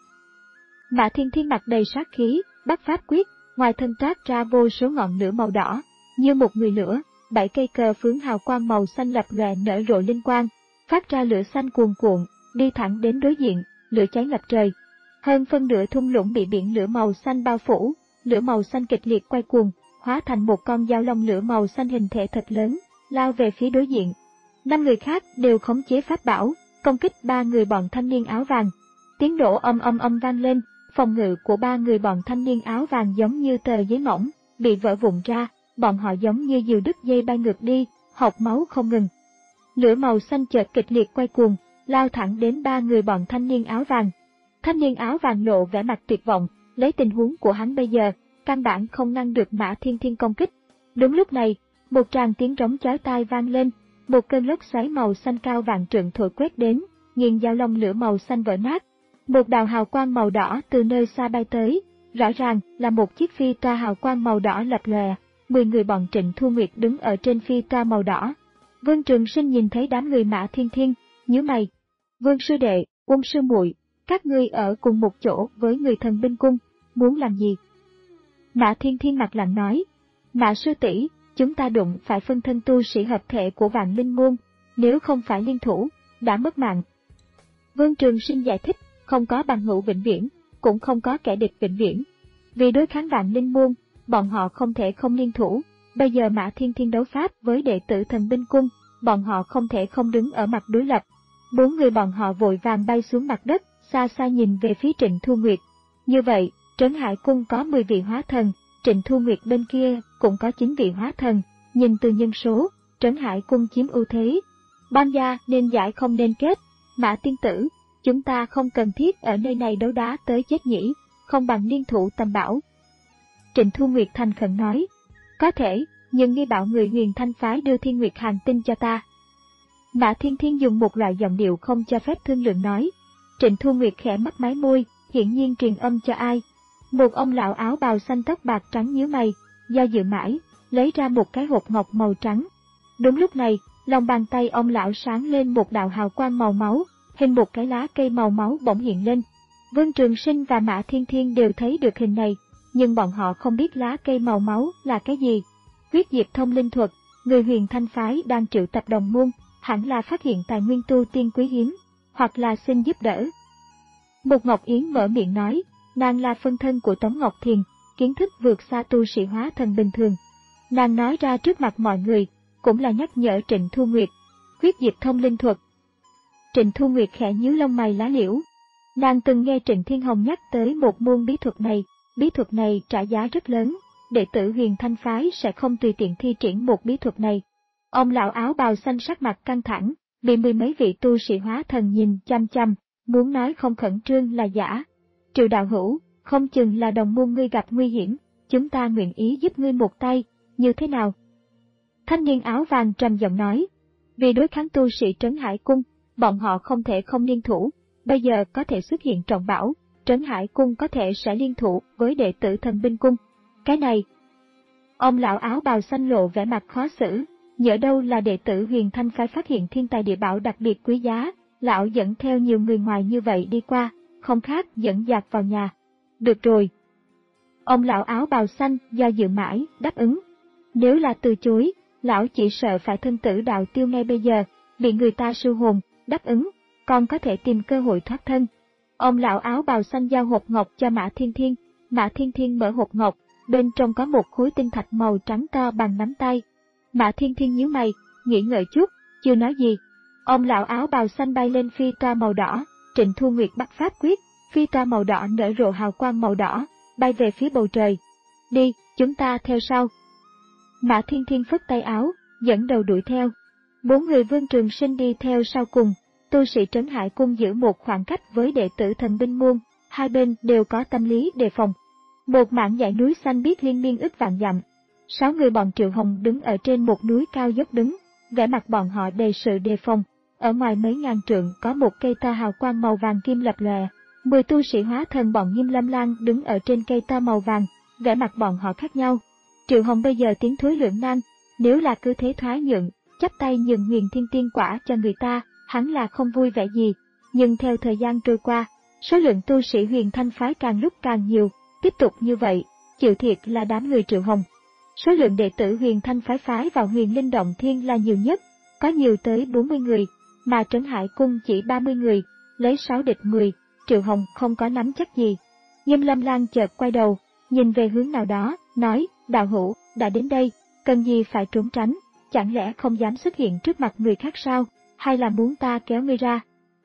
Mã Thiên Thiên mặt đầy sát khí, bắt pháp quyết, ngoài thân toát ra vô số ngọn lửa màu đỏ, như một người lửa, bảy cây cờ phướng hào quang màu xanh lập lòe nở rộ linh quang, phát ra lửa xanh cuồn cuộn, đi thẳng đến đối diện, lửa cháy ngập trời. Hơn phân nửa thung lũng bị biển lửa màu xanh bao phủ, lửa màu xanh kịch liệt quay cuồng, hóa thành một con dao long lửa màu xanh hình thể thật lớn, lao về phía đối diện. Năm người khác đều khống chế pháp bảo, công kích ba người bọn thanh niên áo vàng. Tiếng nổ âm âm âm vang lên, phòng ngự của ba người bọn thanh niên áo vàng giống như tờ giấy mỏng, bị vỡ vụn ra, bọn họ giống như diều đứt dây bay ngược đi, hộc máu không ngừng. Lửa màu xanh chợt kịch liệt quay cuồng, lao thẳng đến ba người bọn thanh niên áo vàng. Thanh niên áo vàng lộ vẻ mặt tuyệt vọng, lấy tình huống của hắn bây giờ, căn bản không ngăn được Mã Thiên Thiên công kích. Đúng lúc này, một tràng tiếng trống chói tai vang lên, một cơn lốc xoáy màu xanh cao vạn trượng thổi quét đến, nghiền dao long lửa màu xanh vỡ nát. Một đạo hào quang màu đỏ từ nơi xa bay tới, rõ ràng là một chiếc phi toa hào quang màu đỏ lập lòe. Mười người bọn Trịnh Thu Nguyệt đứng ở trên phi toa màu đỏ. Vương Trường Sinh nhìn thấy đám người Mã Thiên Thiên, nhíu mày. Vương sư đệ, Uông sư muội, các ngươi ở cùng một chỗ với người Thần Binh Cung, muốn làm gì? Mã Thiên Thiên mặt lạnh nói. Mã sư tỷ, chúng ta đụng phải phân thân tu sĩ hợp thể của Vạn Linh Môn, nếu không phải liên thủ, đã mất mạng. Vương Trường Sinh giải thích, không có bằng hữu vĩnh viễn, cũng không có kẻ địch vĩnh viễn. Vì đối kháng Vạn Linh Môn, bọn họ không thể không liên thủ. Bây giờ Mã Thiên Thiên đấu pháp với đệ tử Thần Binh Cung, bọn họ không thể không đứng ở mặt đối lập. Bốn người bọn họ vội vàng bay xuống mặt đất, xa xa nhìn về phía Trịnh Thu Nguyệt. Như vậy, Trấn Hải Cung có mười vị hóa thần, Trịnh Thu Nguyệt bên kia cũng có chín vị hóa thần, nhìn từ nhân số, Trấn Hải Cung chiếm ưu thế. Ban gia nên giải không nên kết, Mã tiên tử, chúng ta không cần thiết ở nơi này đấu đá tới chết nhỉ, không bằng liên thủ tầm bảo. Trịnh Thu Nguyệt thành khẩn nói, có thể, nhưng nghi bảo người Huyền Thanh Phái đưa Thiên Nguyệt Hàng Tinh cho ta. Mã Thiên Thiên dùng một loại giọng điệu không cho phép thương lượng nói. Trịnh Thu Nguyệt khẽ mấp máy môi, hiển nhiên truyền âm cho ai. Một ông lão áo bào xanh tóc bạc trắng nhíu mày, do dự mãi, lấy ra một cái hộp ngọc màu trắng. Đúng lúc này, lòng bàn tay ông lão sáng lên một đạo hào quang màu máu, hình một cái lá cây màu máu bỗng hiện lên. Vương Trường Sinh và Mã Thiên Thiên đều thấy được hình này, nhưng bọn họ không biết lá cây màu máu là cái gì. Huyết diệt thông linh thuật, người Huyền Thanh Phái đang triệu tập đồng môn, hẳn là phát hiện tài nguyên tu tiên quý hiếm, hoặc là xin giúp đỡ. Một Ngọc Yến mở miệng nói, nàng là phân thân của Tống Ngọc Thiền, kiến thức vượt xa tu sĩ hóa thần bình thường. Nàng nói ra trước mặt mọi người, cũng là nhắc nhở Trịnh Thu Nguyệt, huyết diệt thông linh thuật. Trịnh Thu Nguyệt khẽ nhíu lông mày lá liễu. Nàng từng nghe Trịnh Thiên Hồng nhắc tới một môn bí thuật này, bí thuật này trả giá rất lớn, đệ tử Huyền Thanh Phái sẽ không tùy tiện thi triển một bí thuật này. Ông lão áo bào xanh sắc mặt căng thẳng, bị mười mấy vị tu sĩ hóa thần nhìn chăm chăm, muốn nói không khẩn trương là giả. Triệu đạo hữu, không chừng là đồng môn ngươi gặp nguy hiểm, chúng ta nguyện ý giúp ngươi một tay, như thế nào? Thanh niên áo vàng trầm giọng nói, vì đối kháng tu sĩ Trấn Hải Cung, bọn họ không thể không liên thủ, bây giờ có thể xuất hiện trọng bảo, Trấn Hải Cung có thể sẽ liên thủ với đệ tử Thần Binh Cung. Cái này, ông lão áo bào xanh lộ vẻ mặt khó xử, nhỡ đâu là đệ tử Huyền Thanh Phái phát hiện thiên tài địa bảo đặc biệt quý giá, lão dẫn theo nhiều người ngoài như vậy đi qua, không khác dẫn dạt vào nhà. Được rồi. Ông lão áo bào xanh do dự mãi, đáp ứng. Nếu là từ chối, lão chỉ sợ phải thân tử đạo tiêu ngay bây giờ, bị người ta sưu hồn, đáp ứng, còn có thể tìm cơ hội thoát thân. Ông lão áo bào xanh giao hộp ngọc cho Mã Thiên Thiên, Mã Thiên Thiên mở hộp ngọc, bên trong có một khối tinh thạch màu trắng to bằng nắm tay. Mã Thiên Thiên nhíu mày, nghĩ ngợi chút, chưa nói gì. Ông lão áo bào xanh bay lên phi toa màu đỏ, Trịnh Thu Nguyệt bắt pháp quyết, phi toa màu đỏ nở rộ hào quang màu đỏ, bay về phía bầu trời. Đi, chúng ta theo sau. Mã Thiên Thiên phất tay áo, dẫn đầu đuổi theo. Bốn người Vương Trường Sinh đi theo sau cùng, tu sĩ Trấn Hải Cung giữ một khoảng cách với đệ tử Thần Binh Môn, hai bên đều có tâm lý đề phòng. Một mảng dãy núi xanh biếc liên miên ức vạn dặm. Sáu người bọn Triệu Hồng đứng ở trên một núi cao dốc đứng, vẻ mặt bọn họ đầy sự đề phòng. ở ngoài mấy ngàn trượng có một cây to hào quang màu vàng kim lập lòe. Mười tu sĩ hóa thần bọn Nghiêm Lâm Lang đứng ở trên cây to màu vàng, vẻ mặt bọn họ khác nhau. Triệu Hồng bây giờ tiến thối lưỡng nan, nếu là cứ thế thoái nhượng, chắp tay nhường Huyền Thiên Tiên Quả cho người ta, hắn là không vui vẻ gì. Nhưng theo thời gian trôi qua, số lượng tu sĩ Huyền Thanh phái càng lúc càng nhiều, tiếp tục như vậy, chịu thiệt là đám người Triệu Hồng. Số lượng đệ tử Huyền Thanh phái phái vào Huyền Linh Động Thiên là nhiều nhất, có nhiều tới bốn mươi người, mà Trấn Hải Cung chỉ ba mươi người, lấy sáu địch mười, Triệu Hồng không có nắm chắc gì. Nghiêm Lâm Lang chợt quay đầu, nhìn về hướng nào đó, nói, đạo hữu, đã đến đây, cần gì phải trốn tránh, chẳng lẽ không dám xuất hiện trước mặt người khác sao, hay là muốn ta kéo ngươi ra?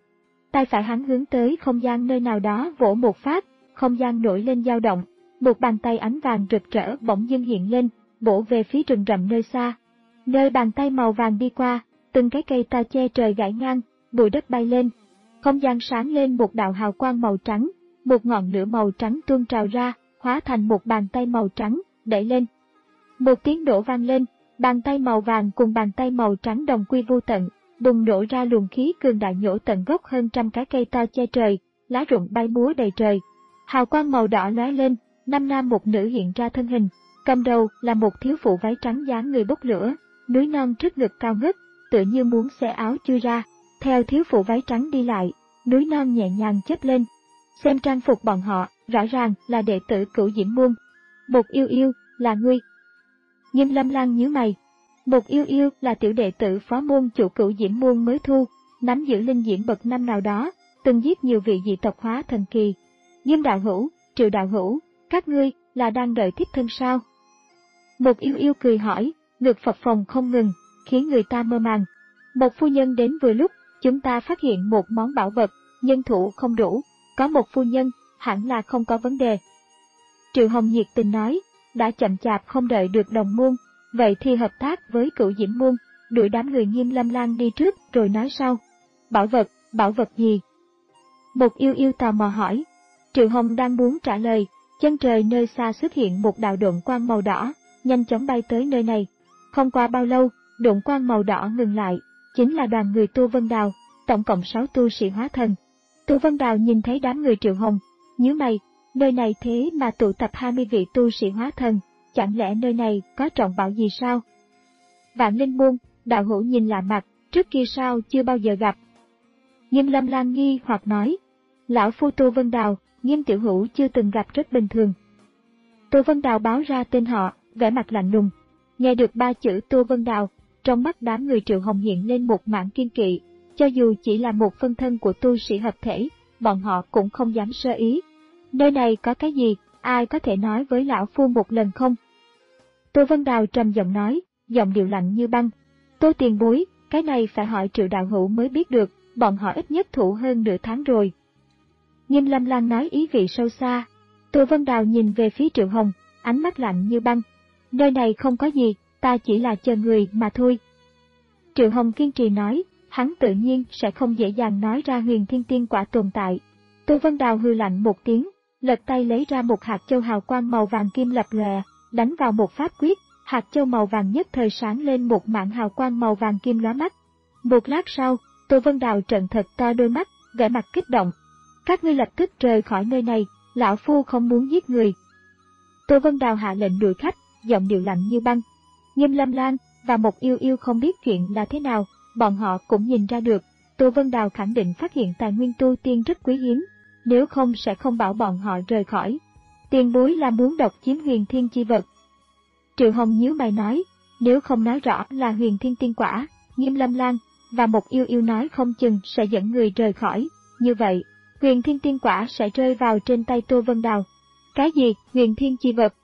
Tay phải hắn hướng tới không gian nơi nào đó vỗ một phát, không gian nổi lên dao động, một bàn tay ánh vàng rực rỡ bỗng dưng hiện lên, bổ về phía rừng rậm nơi xa. Nơi bàn tay màu vàng đi qua, từng cái cây ta che trời gãy ngang, bụi đất bay lên. Không gian sáng lên một đạo hào quang màu trắng, một ngọn lửa màu trắng tuôn trào ra, hóa thành một bàn tay màu trắng, đẩy lên. Một tiếng nổ vang lên, bàn tay màu vàng cùng bàn tay màu trắng đồng quy vô tận, bùng nổ ra luồng khí cường đại nhổ tận gốc hơn trăm cái cây to che trời, lá rụng bay múa đầy trời. Hào quang màu đỏ lóe lên, năm nam một nữ hiện ra thân hình, cầm đầu là một thiếu phụ váy trắng dáng người bốc lửa, núi non trước ngực cao ngất, tựa như muốn xé áo chui ra. Theo thiếu phụ váy trắng đi lại, núi non nhẹ nhàng chớp lên. Xem trang phục bọn họ, rõ ràng là đệ tử Cửu Diễm Môn. Một yêu yêu, là ngươi. Nghiêm Lâm Lang nhíu mày. Một yêu yêu là tiểu đệ tử phó môn chủ Cửu Diễm Môn mới thu, nắm giữ linh diễm bậc năm nào đó, từng giết nhiều vị dị tộc hóa thần kỳ. Nghiêm đạo hữu, Triệu đạo hữu, các ngươi là đang đợi thiếp thân sao? Một yêu yêu cười hỏi, ngực phập phồng không ngừng, khiến người ta mơ màng. Một phu nhân đến vừa lúc, chúng ta phát hiện một món bảo vật, nhân thủ không đủ, có một phu nhân, hẳn là không có vấn đề. Triệu Hồng nhiệt tình nói, đã chậm chạp không đợi được đồng môn, vậy thì hợp tác với Cửu Diễm Môn, đuổi đám người Nghiêm Lâm Lang đi trước rồi nói sau. Bảo vật, bảo vật gì? Một yêu yêu tò mò hỏi. Triệu Hồng đang muốn trả lời, chân trời nơi xa xuất hiện một đạo độn quang màu đỏ, nhanh chóng bay tới nơi này. Không qua bao lâu, độn quang màu đỏ ngừng lại, chính là đoàn người Tu Vân Đào, tổng cộng sáu tu sĩ hóa thần. Tu Vân Đào nhìn thấy đám người Triệu Hồng, nhíu mày, nơi này thế mà tụ tập hai mươi vị tu sĩ hóa thần, chẳng lẽ nơi này có trọng bảo gì sao? Vạn Linh Môn, đạo hữu nhìn lạ mặt, trước kia sao chưa bao giờ gặp. Nghiêm Lâm Lang nghi hoặc nói, lão phu Tu Vân Đào, Nghiêm tiểu hữu chưa từng gặp rất bình thường. Tu Vân Đào báo ra tên họ, vẻ mặt lạnh lùng. Nghe được ba chữ Tu Vân Đào, trong mắt đám người Triệu Hồng hiện lên một mảng kiên kỵ, cho dù chỉ là một phân thân của tu sĩ hợp thể, bọn họ cũng không dám sơ ý. Nơi này có cái gì, ai có thể nói với lão phu một lần không? Tu Vân Đào trầm giọng nói, giọng điệu lạnh như băng. Tô tiền bối, cái này phải hỏi Triệu đạo hữu mới biết được, bọn họ ít nhất thủ hơn nửa tháng rồi. Nghiêm Lâm Lang nói ý vị sâu xa. Tu Vân Đào nhìn về phía Triệu Hồng, ánh mắt lạnh như băng. Nơi này không có gì, ta chỉ là chờ người mà thôi. Triệu Hồng kiên trì nói, hắn tự nhiên sẽ không dễ dàng nói ra Huyền Thiên Tiên Quả tồn tại. Tu Vân Đào hư lạnh một tiếng, lật tay lấy ra một hạt châu hào quang màu vàng kim lập lòe, đánh vào một pháp quyết, hạt châu màu vàng nhất thời sáng lên một mảng hào quang màu vàng kim lóa mắt. Một lát sau, Tu Vân Đào trợn thật to đôi mắt, vẻ mặt kích động. Các ngươi lập tức rời khỏi nơi này, lão phu không muốn giết người. Tu Vân Đào hạ lệnh đuổi khách, giọng điệu lạnh như băng. Nghiêm Lâm Lang và một yêu yêu không biết chuyện là thế nào, bọn họ cũng nhìn ra được, Tu Vân Đào khẳng định phát hiện tài nguyên tu tiên rất quý hiếm, nếu không sẽ không bảo bọn họ rời khỏi. Tiền bối là muốn độc chiếm Huyền Thiên chi vật. Triệu Hồng nhíu mày nói, nếu không nói rõ là Huyền Thiên Tiên Quả, Nghiêm Lâm Lang và một yêu yêu nói không chừng sẽ dẫn người rời khỏi, như vậy, Huyền Thiên Tiên Quả sẽ rơi vào trên tay Tu Vân Đào. Cái gì, Huyền Thiên chi vật?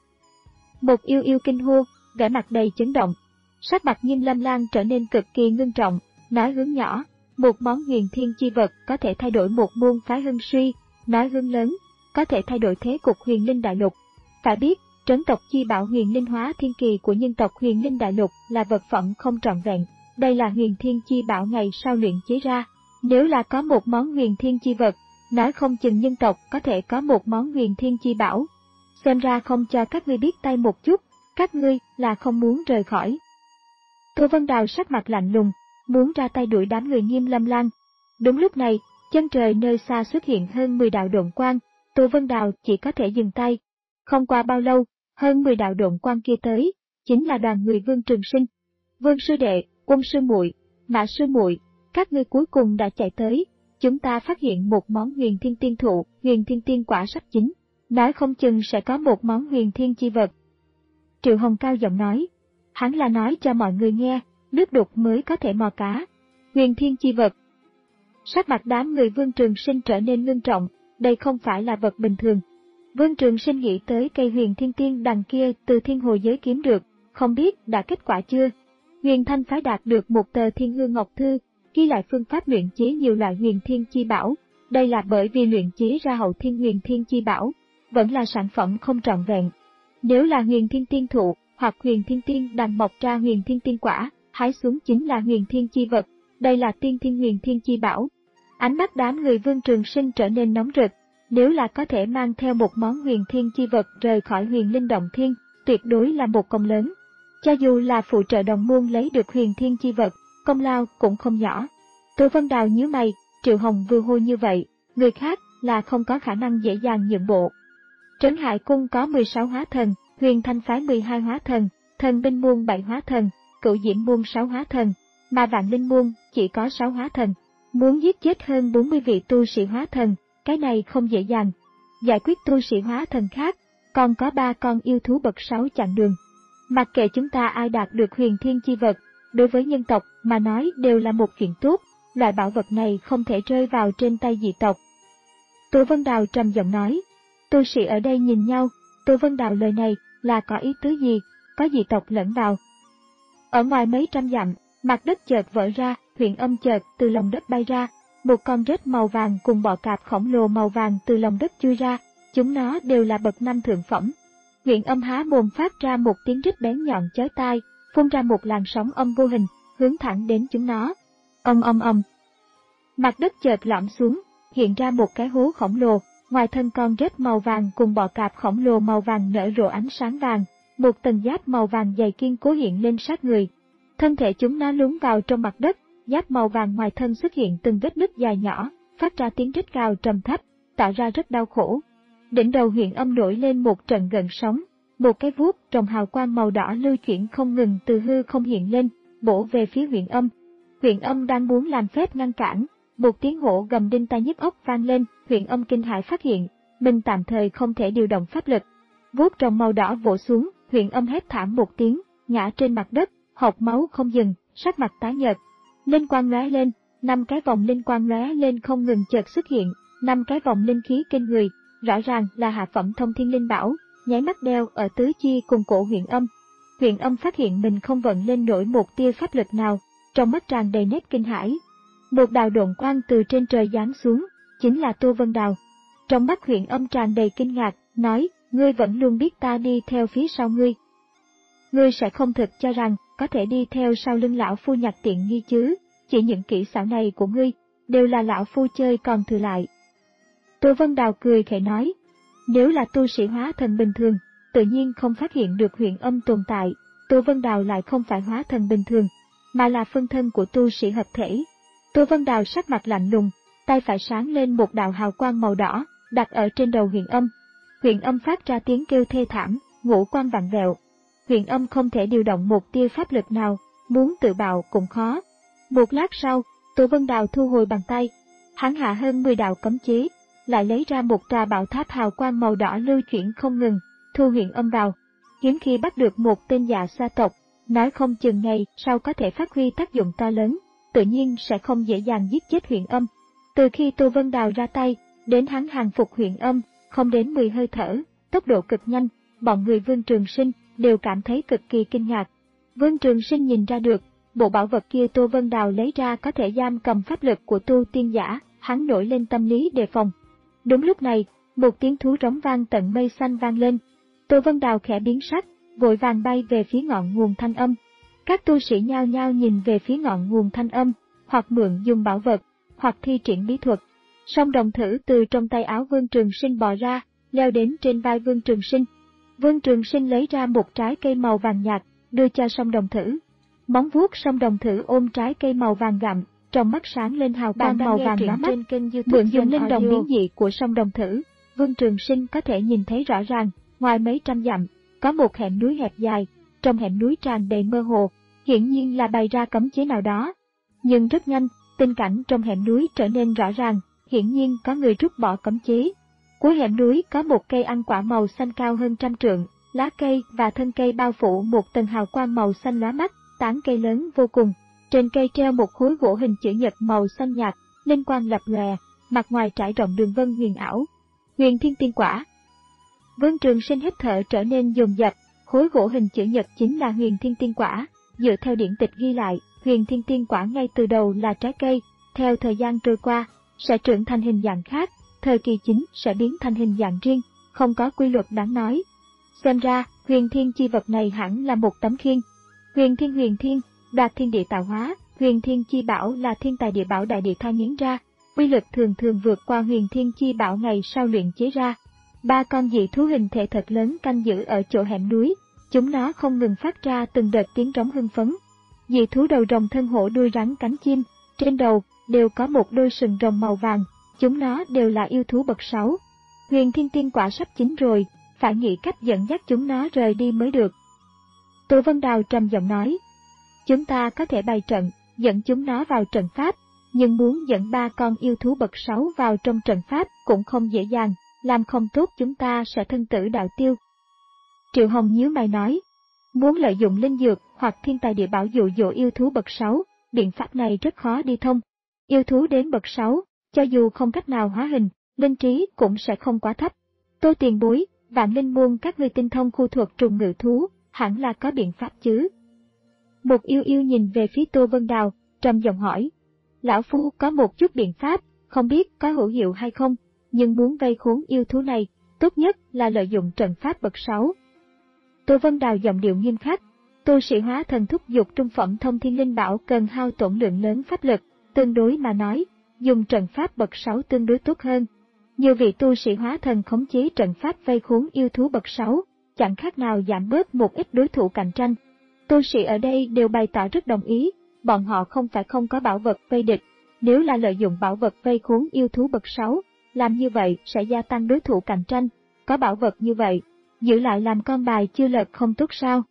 Một yêu yêu kinh hô, vẻ mặt đầy chấn động. Sắc mặt Nghiêm Lâm Lang trở nên cực kỳ ngưng trọng, nói hướng nhỏ, một món Huyền Thiên chi vật có thể thay đổi một môn phái hưng suy, nói hướng lớn, có thể thay đổi thế cục Huyền Linh Đại Lục. Phải biết, trấn tộc chi bảo Huyền Linh Hóa Thiên Kỳ của nhân tộc Huyền Linh Đại Lục là vật phẩm không trọn vẹn, đây là Huyền Thiên chi bảo ngày sau luyện chế ra. Nếu là có một món Huyền Thiên chi vật, nói không chừng nhân tộc có thể có một món Huyền Thiên chi bảo. Xem ra không cho các ngươi biết tay một chút, các ngươi là không muốn rời khỏi. Tu Vân Đào sắc mặt lạnh lùng, muốn ra tay đuổi đám người Nghiêm Lâm Lan. Đúng lúc này, chân trời nơi xa xuất hiện hơn mười đạo độn quang, Tô Vân Đào chỉ có thể dừng tay. Không qua bao lâu, hơn mười đạo độn quang kia tới, chính là đoàn người Vương Trường Sinh. Vương sư đệ, Quân sư muội, Mã sư muội, các ngươi cuối cùng đã chạy tới. Chúng ta phát hiện một món huyền thiên tiên thụ, huyền thiên tiên quả sắp chín, nói không chừng sẽ có một món huyền thiên chi vật. Triệu Hồng cao giọng nói, hắn là nói cho mọi người nghe, nước đục mới có thể mò cá. Huyền thiên chi vật. Sắc mặt đám người Vương Trường Sinh trở nên ngưng trọng, đây không phải là vật bình thường. Vương Trường Sinh nghĩ tới cây huyền thiên tiên đằng kia từ thiên hồ giới kiếm được, không biết đã kết quả chưa. Huyền Thanh phái đạt được một tờ Thiên Hương Ngọc Thư, ghi lại phương pháp luyện chế nhiều loại huyền thiên chi bảo. Đây là bởi vì luyện chế ra hậu thiên huyền thiên chi bảo, vẫn là sản phẩm không trọn vẹn. Nếu là huyền thiên tiên thụ, hoặc huyền thiên tiên đằng mọc ra huyền thiên tiên quả, hái xuống chính là huyền thiên chi vật, đây là tiên thiên huyền thiên chi bảo. Ánh mắt đám người Vương Trường Sinh trở nên nóng rực, nếu là có thể mang theo một món huyền thiên chi vật rời khỏi huyền linh động thiên, tuyệt đối là một công lớn. Cho dù là phụ trợ đồng môn lấy được huyền thiên chi vật, công lao cũng không nhỏ. Tô Vân Đào nhíu mày, Triệu Hồng vừa hô như vậy, người khác là không có khả năng dễ dàng nhượng bộ. Trấn Hải Cung có mười sáu hóa thần, Huyền Thanh phái mười hai hóa thần, Thần Binh môn bảy hóa thần, Cửu Diễm môn sáu hóa thần, mà Vạn Linh môn chỉ có sáu hóa thần. Muốn giết chết hơn bốn mươi vị tu sĩ hóa thần, cái này không dễ dàng. Giải quyết tu sĩ hóa thần khác, còn có ba con yêu thú bậc sáu chặn đường. Mặc kệ chúng ta ai đạt được huyền thiên chi vật, đối với nhân tộc mà nói đều là một chuyện tốt, loại bảo vật này không thể rơi vào trên tay dị tộc. Tô Vân Đào trầm giọng nói, tu sĩ ở đây nhìn nhau, Tô Vân Đào lời này là có ý tứ gì, có dị tộc lẫn vào. Ở ngoài mấy trăm dặm, mặt đất chợt vỡ ra, huyền âm chợt từ lòng đất bay ra, một con rết màu vàng cùng bọ cạp khổng lồ màu vàng từ lòng đất chui ra, chúng nó đều là bậc năm thượng phẩm. Huyền âm há mồm phát ra một tiếng rít bén nhọn chói tai, phun ra một làn sóng âm vô hình, hướng thẳng đến chúng nó. Ầm ầm ầm. Mặt đất chợt lõm xuống, hiện ra một cái hố khổng lồ, ngoài thân con rết màu vàng cùng bọ cạp khổng lồ màu vàng nở rộ ánh sáng vàng, một tầng giáp màu vàng dày kiên cố hiện lên sát người. Thân thể chúng nó lún vào trong mặt đất, giáp màu vàng ngoài thân xuất hiện từng vết nứt dài nhỏ, phát ra tiếng rít gào trầm thấp, tạo ra rất đau khổ. Đỉnh đầu huyền âm nổi lên một trận gợn sóng, một cái vuốt trong hào quang màu đỏ lưu chuyển không ngừng từ hư không hiện lên, bổ về phía huyền âm. Huyền âm đang muốn làm phép ngăn cản, một tiếng hổ gầm đinh tai nhức óc vang lên, huyền âm kinh hãi phát hiện, mình tạm thời không thể điều động pháp lực. Vuốt trong màu đỏ vỗ xuống, huyền âm hét thảm một tiếng, ngã trên mặt đất, hộc máu không dừng, sắc mặt tái nhợt. Linh quang lóe lên, năm cái vòng linh quang lóe lên không ngừng chợt xuất hiện, năm cái vòng linh khí kinh người, rõ ràng là hạ phẩm thông thiên linh bảo, nháy mắt đeo ở tứ chi cùng cổ huyền âm. Huyền âm phát hiện mình không vận lên nổi một tia pháp lực nào, trong mắt tràn đầy nét kinh hãi. Một đạo độn quang từ trên trời giáng xuống, chính là Tô Vân Đào. Trong mắt huyền âm tràn đầy kinh ngạc, nói, ngươi vẫn luôn biết ta đi theo phía sau ngươi. Ngươi sẽ không thực cho rằng có thể đi theo sau lưng lão phu nhặt tiện nghi chứ, chỉ những kỹ xảo này của ngươi, đều là lão phu chơi còn thừa lại. Tô Vân Đào cười khẽ nói, nếu là tu sĩ hóa thần bình thường, tự nhiên không phát hiện được huyền âm tồn tại, Tô Vân Đào lại không phải hóa thần bình thường, mà là phân thân của tu sĩ hợp thể. Tô Vân Đào sắc mặt lạnh lùng, tay phải sáng lên một đạo hào quang màu đỏ, đặt ở trên đầu huyền âm. Huyền âm phát ra tiếng kêu thê thảm, ngũ quan vặn vẹo. Huyền âm không thể điều động một tia pháp lực nào, muốn tự bạo cũng khó. Một lát sau, Tô Vân Đào thu hồi bàn tay, hắn hạ hơn mười đạo cấm chế, lại lấy ra một tòa bảo tháp hào quang màu đỏ lưu chuyển không ngừng, thu huyền âm vào. Hiếm khi bắt được một tên dạ sa tộc, nói không chừng ngày sau có thể phát huy tác dụng to lớn, tự nhiên sẽ không dễ dàng giết chết huyền âm. Từ khi Tô Vân Đào ra tay, đến hắn hàng phục huyền âm, không đến mười hơi thở, tốc độ cực nhanh, bọn người Vương Trường Sinh đều cảm thấy cực kỳ kinh ngạc. Vương Trường Sinh nhìn ra được, bộ bảo vật kia Tô Vân Đào lấy ra có thể giam cầm pháp lực của tu tiên giả, hắn nổi lên tâm lý đề phòng. Đúng lúc này, một tiếng thú rống vang tận mây xanh vang lên. Tô Vân Đào khẽ biến sắc, vội vàng bay về phía ngọn nguồn thanh âm. Các tu sĩ nhao nhao nhìn về phía ngọn nguồn thanh âm, hoặc mượn dùng bảo vật, hoặc thi triển bí thuật. Song đồng thử từ trong tay áo Vương Trường Sinh bò ra, leo đến trên vai Vương Trường Sinh. Vương Trường Sinh lấy ra một trái cây màu vàng nhạt, đưa cho song đồng thử. Móng vuốt song đồng thử ôm trái cây màu vàng gặm, trong mắt sáng lên hào quang màu vàng lóa mắt. Mượn dùng linh đồng biến dị của song đồng thử, Vương Trường Sinh có thể nhìn thấy rõ ràng, ngoài mấy trăm dặm, có một hẻm núi hẹp dài, trong hẻm núi tràn đầy mơ hồ, hiển nhiên là bày ra cấm chế nào đó. Nhưng rất nhanh, tình cảnh trong hẻm núi trở nên rõ ràng, hiển nhiên có người rút bỏ cấm chế. Cuối hẻm núi có một cây ăn quả màu xanh cao hơn trăm trượng, lá cây và thân cây bao phủ một tầng hào quang màu xanh lóa mắt, tán cây lớn vô cùng. Trên cây treo một khối gỗ hình chữ nhật màu xanh nhạt, linh quang lập lòe, mặt ngoài trải rộng đường vân huyền ảo. Huyền Thiên Tiên Quả. Vương Trường Sinh hít thở trở nên dồn dập, khối gỗ hình chữ nhật chính là Huyền Thiên Tiên Quả. Dựa theo điển tịch ghi lại, Huyền Thiên Tiên Quả ngay từ đầu là trái cây, theo thời gian trôi qua, sẽ trưởng thành hình dạng khác, thời kỳ chính sẽ biến thành hình dạng riêng, không có quy luật đáng nói. Xem ra, huyền thiên chi vật này hẳn là một tấm khiên. Huyền thiên huyền thiên, đoạt thiên địa tạo hóa, huyền thiên chi bảo là thiên tài địa bảo đại địa khai nghiến ra, uy lực thường thường vượt qua huyền thiên chi bảo ngày sau luyện chế ra. Ba con dị thú hình thể thật lớn canh giữ ở chỗ hẻm núi, chúng nó không ngừng phát ra từng đợt tiếng trống hưng phấn. Dị thú đầu rồng thân hổ đuôi rắn cánh chim, trên đầu đều có một đôi sừng rồng màu vàng, chúng nó đều là yêu thú bậc sáu. Huyền Thiên Tiên Quả sắp chín rồi, phải nghĩ cách dẫn dắt chúng nó rời đi mới được. Tô Vân Đào trầm giọng nói, chúng ta có thể bày trận, dẫn chúng nó vào trận pháp, nhưng muốn dẫn ba con yêu thú bậc sáu vào trong trận pháp cũng không dễ dàng, làm không tốt chúng ta sẽ thân tử đạo tiêu. Triệu Hồng nhíu mày nói, muốn lợi dụng linh dược hoặc thiên tài địa bảo dụ dỗ yêu thú bậc sáu, biện pháp này rất khó đi thông. Yêu thú đến bậc sáu, cho dù không cách nào hóa hình, linh trí cũng sẽ không quá thấp. Tô Tiền Bối, Vạn Linh Môn các ngươi tinh thông khu thuật trùng ngự thú, hẳn là có biện pháp chứ? Một yêu yêu nhìn về phía Tô Vân Đào, trầm giọng hỏi. Lão Phu có một chút biện pháp, không biết có hữu hiệu hay không, nhưng muốn vây khốn yêu thú này, tốt nhất là lợi dụng trận pháp bậc sáu. Tô Vân Đào giọng điệu nghiêm khắc, tu sĩ hóa thần thúc dục trung phẩm thông thiên linh bảo cần hao tổn lượng lớn pháp lực, tương đối mà nói, dùng trận pháp bậc sáu tương đối tốt hơn. Nhiều vị tu sĩ hóa thần khống chế trận pháp vây khốn yêu thú bậc sáu, chẳng khác nào giảm bớt một ít đối thủ cạnh tranh. Tu sĩ ở đây đều bày tỏ rất đồng ý, bọn họ không phải không có bảo vật vây địch, nếu là lợi dụng bảo vật vây khốn yêu thú bậc sáu, làm như vậy sẽ gia tăng đối thủ cạnh tranh, có bảo vật như vậy, giữ lại làm con bài chưa lật không tốt sao?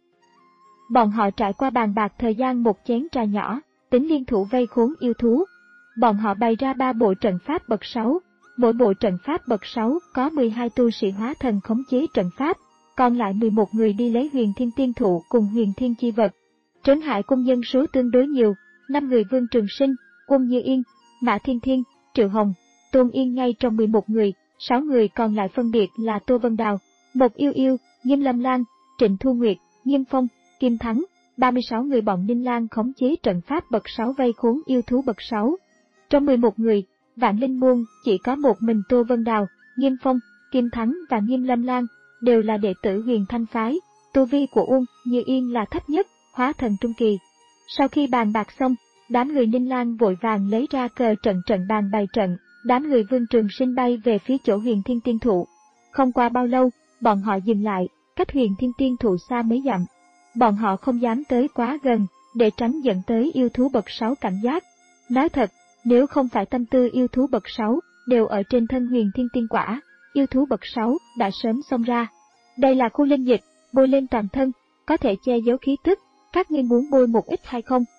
Bọn họ trải qua bàn bạc thời gian một chén trà nhỏ, tính liên thủ vây khốn yêu thú. Bọn họ bày ra ba bộ trận pháp bậc sáu, mỗi bộ trận pháp bậc sáu có mười hai tu sĩ hóa thần khống chế trận pháp, còn lại mười một người đi lấy huyền thiên tiên thụ cùng huyền thiên chi vật. Trấn Hải cung dân số tương đối nhiều, năm người Vương Trường Sinh, Uông Như Yên, Mã Thiên Thiên, Triệu Hồng, Tôn Yên ngay trong mười một người, sáu người còn lại phân biệt là Tô Vân Đào, Một Yêu Yêu, Nghiêm Lâm Lan, Trịnh Thu Nguyệt, Nghiêm Phong, Kim Thắng, ba mươi sáu người bọn Ninh Lan khống chế trận pháp bậc sáu vây khốn yêu thú bậc sáu. Trong mười một người, Vạn Linh Môn chỉ có một mình Tô Vân Đào, Nghiêm Phong, Kim Thắng và Nghiêm Lâm Lan, đều là đệ tử Huyền Thanh Phái, tu vi của Uông Như Yên là thấp nhất, hóa thần trung kỳ. Sau khi bàn bạc xong, đám người Ninh Lan vội vàng lấy ra cờ trận trận bàn bày trận, đám người Vương Trường Sinh bay về phía chỗ Huyền Thiên Tiên Thụ. Không qua bao lâu, bọn họ dừng lại, cách Huyền Thiên Tiên Thụ xa mấy dặm. Bọn họ không dám tới quá gần, để tránh dẫn tới yêu thú bậc sáu cảnh giác. Nói thật, nếu không phải tâm tư yêu thú bậc sáu đều ở trên thân Huyền Thiên Tiên Quả, yêu thú bậc sáu đã sớm xông ra. Đây là khu linh dịch, bôi lên toàn thân, có thể che giấu khí tức, các ngươi muốn bôi một ít hay không?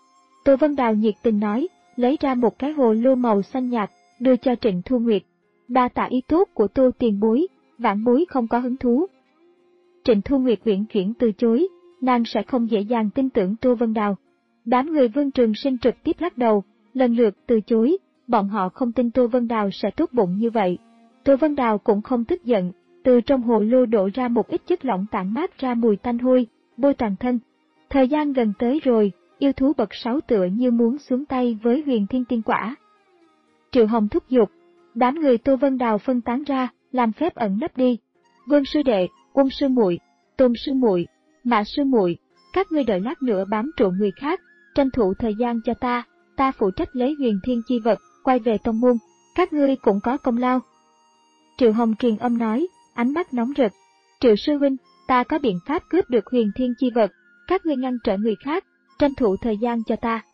Tô Vân Đào nhiệt tình nói, lấy ra một cái hồ lô màu xanh nhạt, đưa cho Trịnh Thu Nguyệt. Đa tạ ý tốt của Tô tiền bối, vãn bối không có hứng thú. Trịnh Thu Nguyệt uyển chuyển từ chối, nàng sẽ không dễ dàng tin tưởng Tô Vân Đào. Đám người Vương Trường Sinh trực tiếp lắc đầu, lần lượt từ chối, bọn họ không tin Tô Vân Đào sẽ tốt bụng như vậy. Tô Vân Đào cũng không tức giận, từ trong hồ lô đổ ra một ít chất lỏng tản mát ra mùi tanh hôi, bôi toàn thân. Thời gian gần tới rồi, yêu thú bậc sáu tựa như muốn xuống tay với Huyền Thiên Tiên Quả. Triệu Hồng thúc giục, đám người Tô Vân Đào phân tán ra, làm phép ẩn nấp đi. Vương sư đệ, Quân sư muội, Tôn sư muội, Mã sư muội, các ngươi đợi lát nữa bám trụ người khác, tranh thủ thời gian cho ta, ta phụ trách lấy Huyền Thiên chi vật, quay về tông môn, các ngươi cũng có công lao. Triệu Hồng truyền âm nói, ánh mắt nóng rực. Triệu sư huynh, ta có biện pháp cướp được Huyền Thiên chi vật, các ngươi ngăn trở người khác, tranh thủ thời gian cho ta.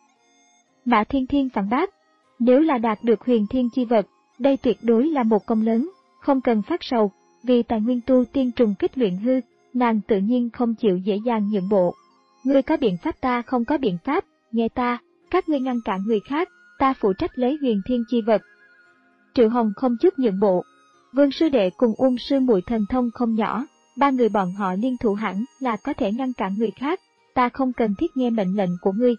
Mã Thiên Thiên phản bác, nếu là đạt được huyền thiên chi vật, đây tuyệt đối là một công lớn, không cần phát sầu, vì tài nguyên tu tiên trùng kích luyện hư, nàng tự nhiên không chịu dễ dàng nhượng bộ. Ngươi có biện pháp ta không có biện pháp, nghe ta, các ngươi ngăn cản người khác, ta phụ trách lấy huyền thiên chi vật. Triệu Hồng không chút nhượng bộ. Vương sư đệ cùng Uông sư muội thần thông không nhỏ, ba người bọn họ liên thủ hẳn là có thể ngăn cản người khác, ta không cần thiết nghe mệnh lệnh của ngươi.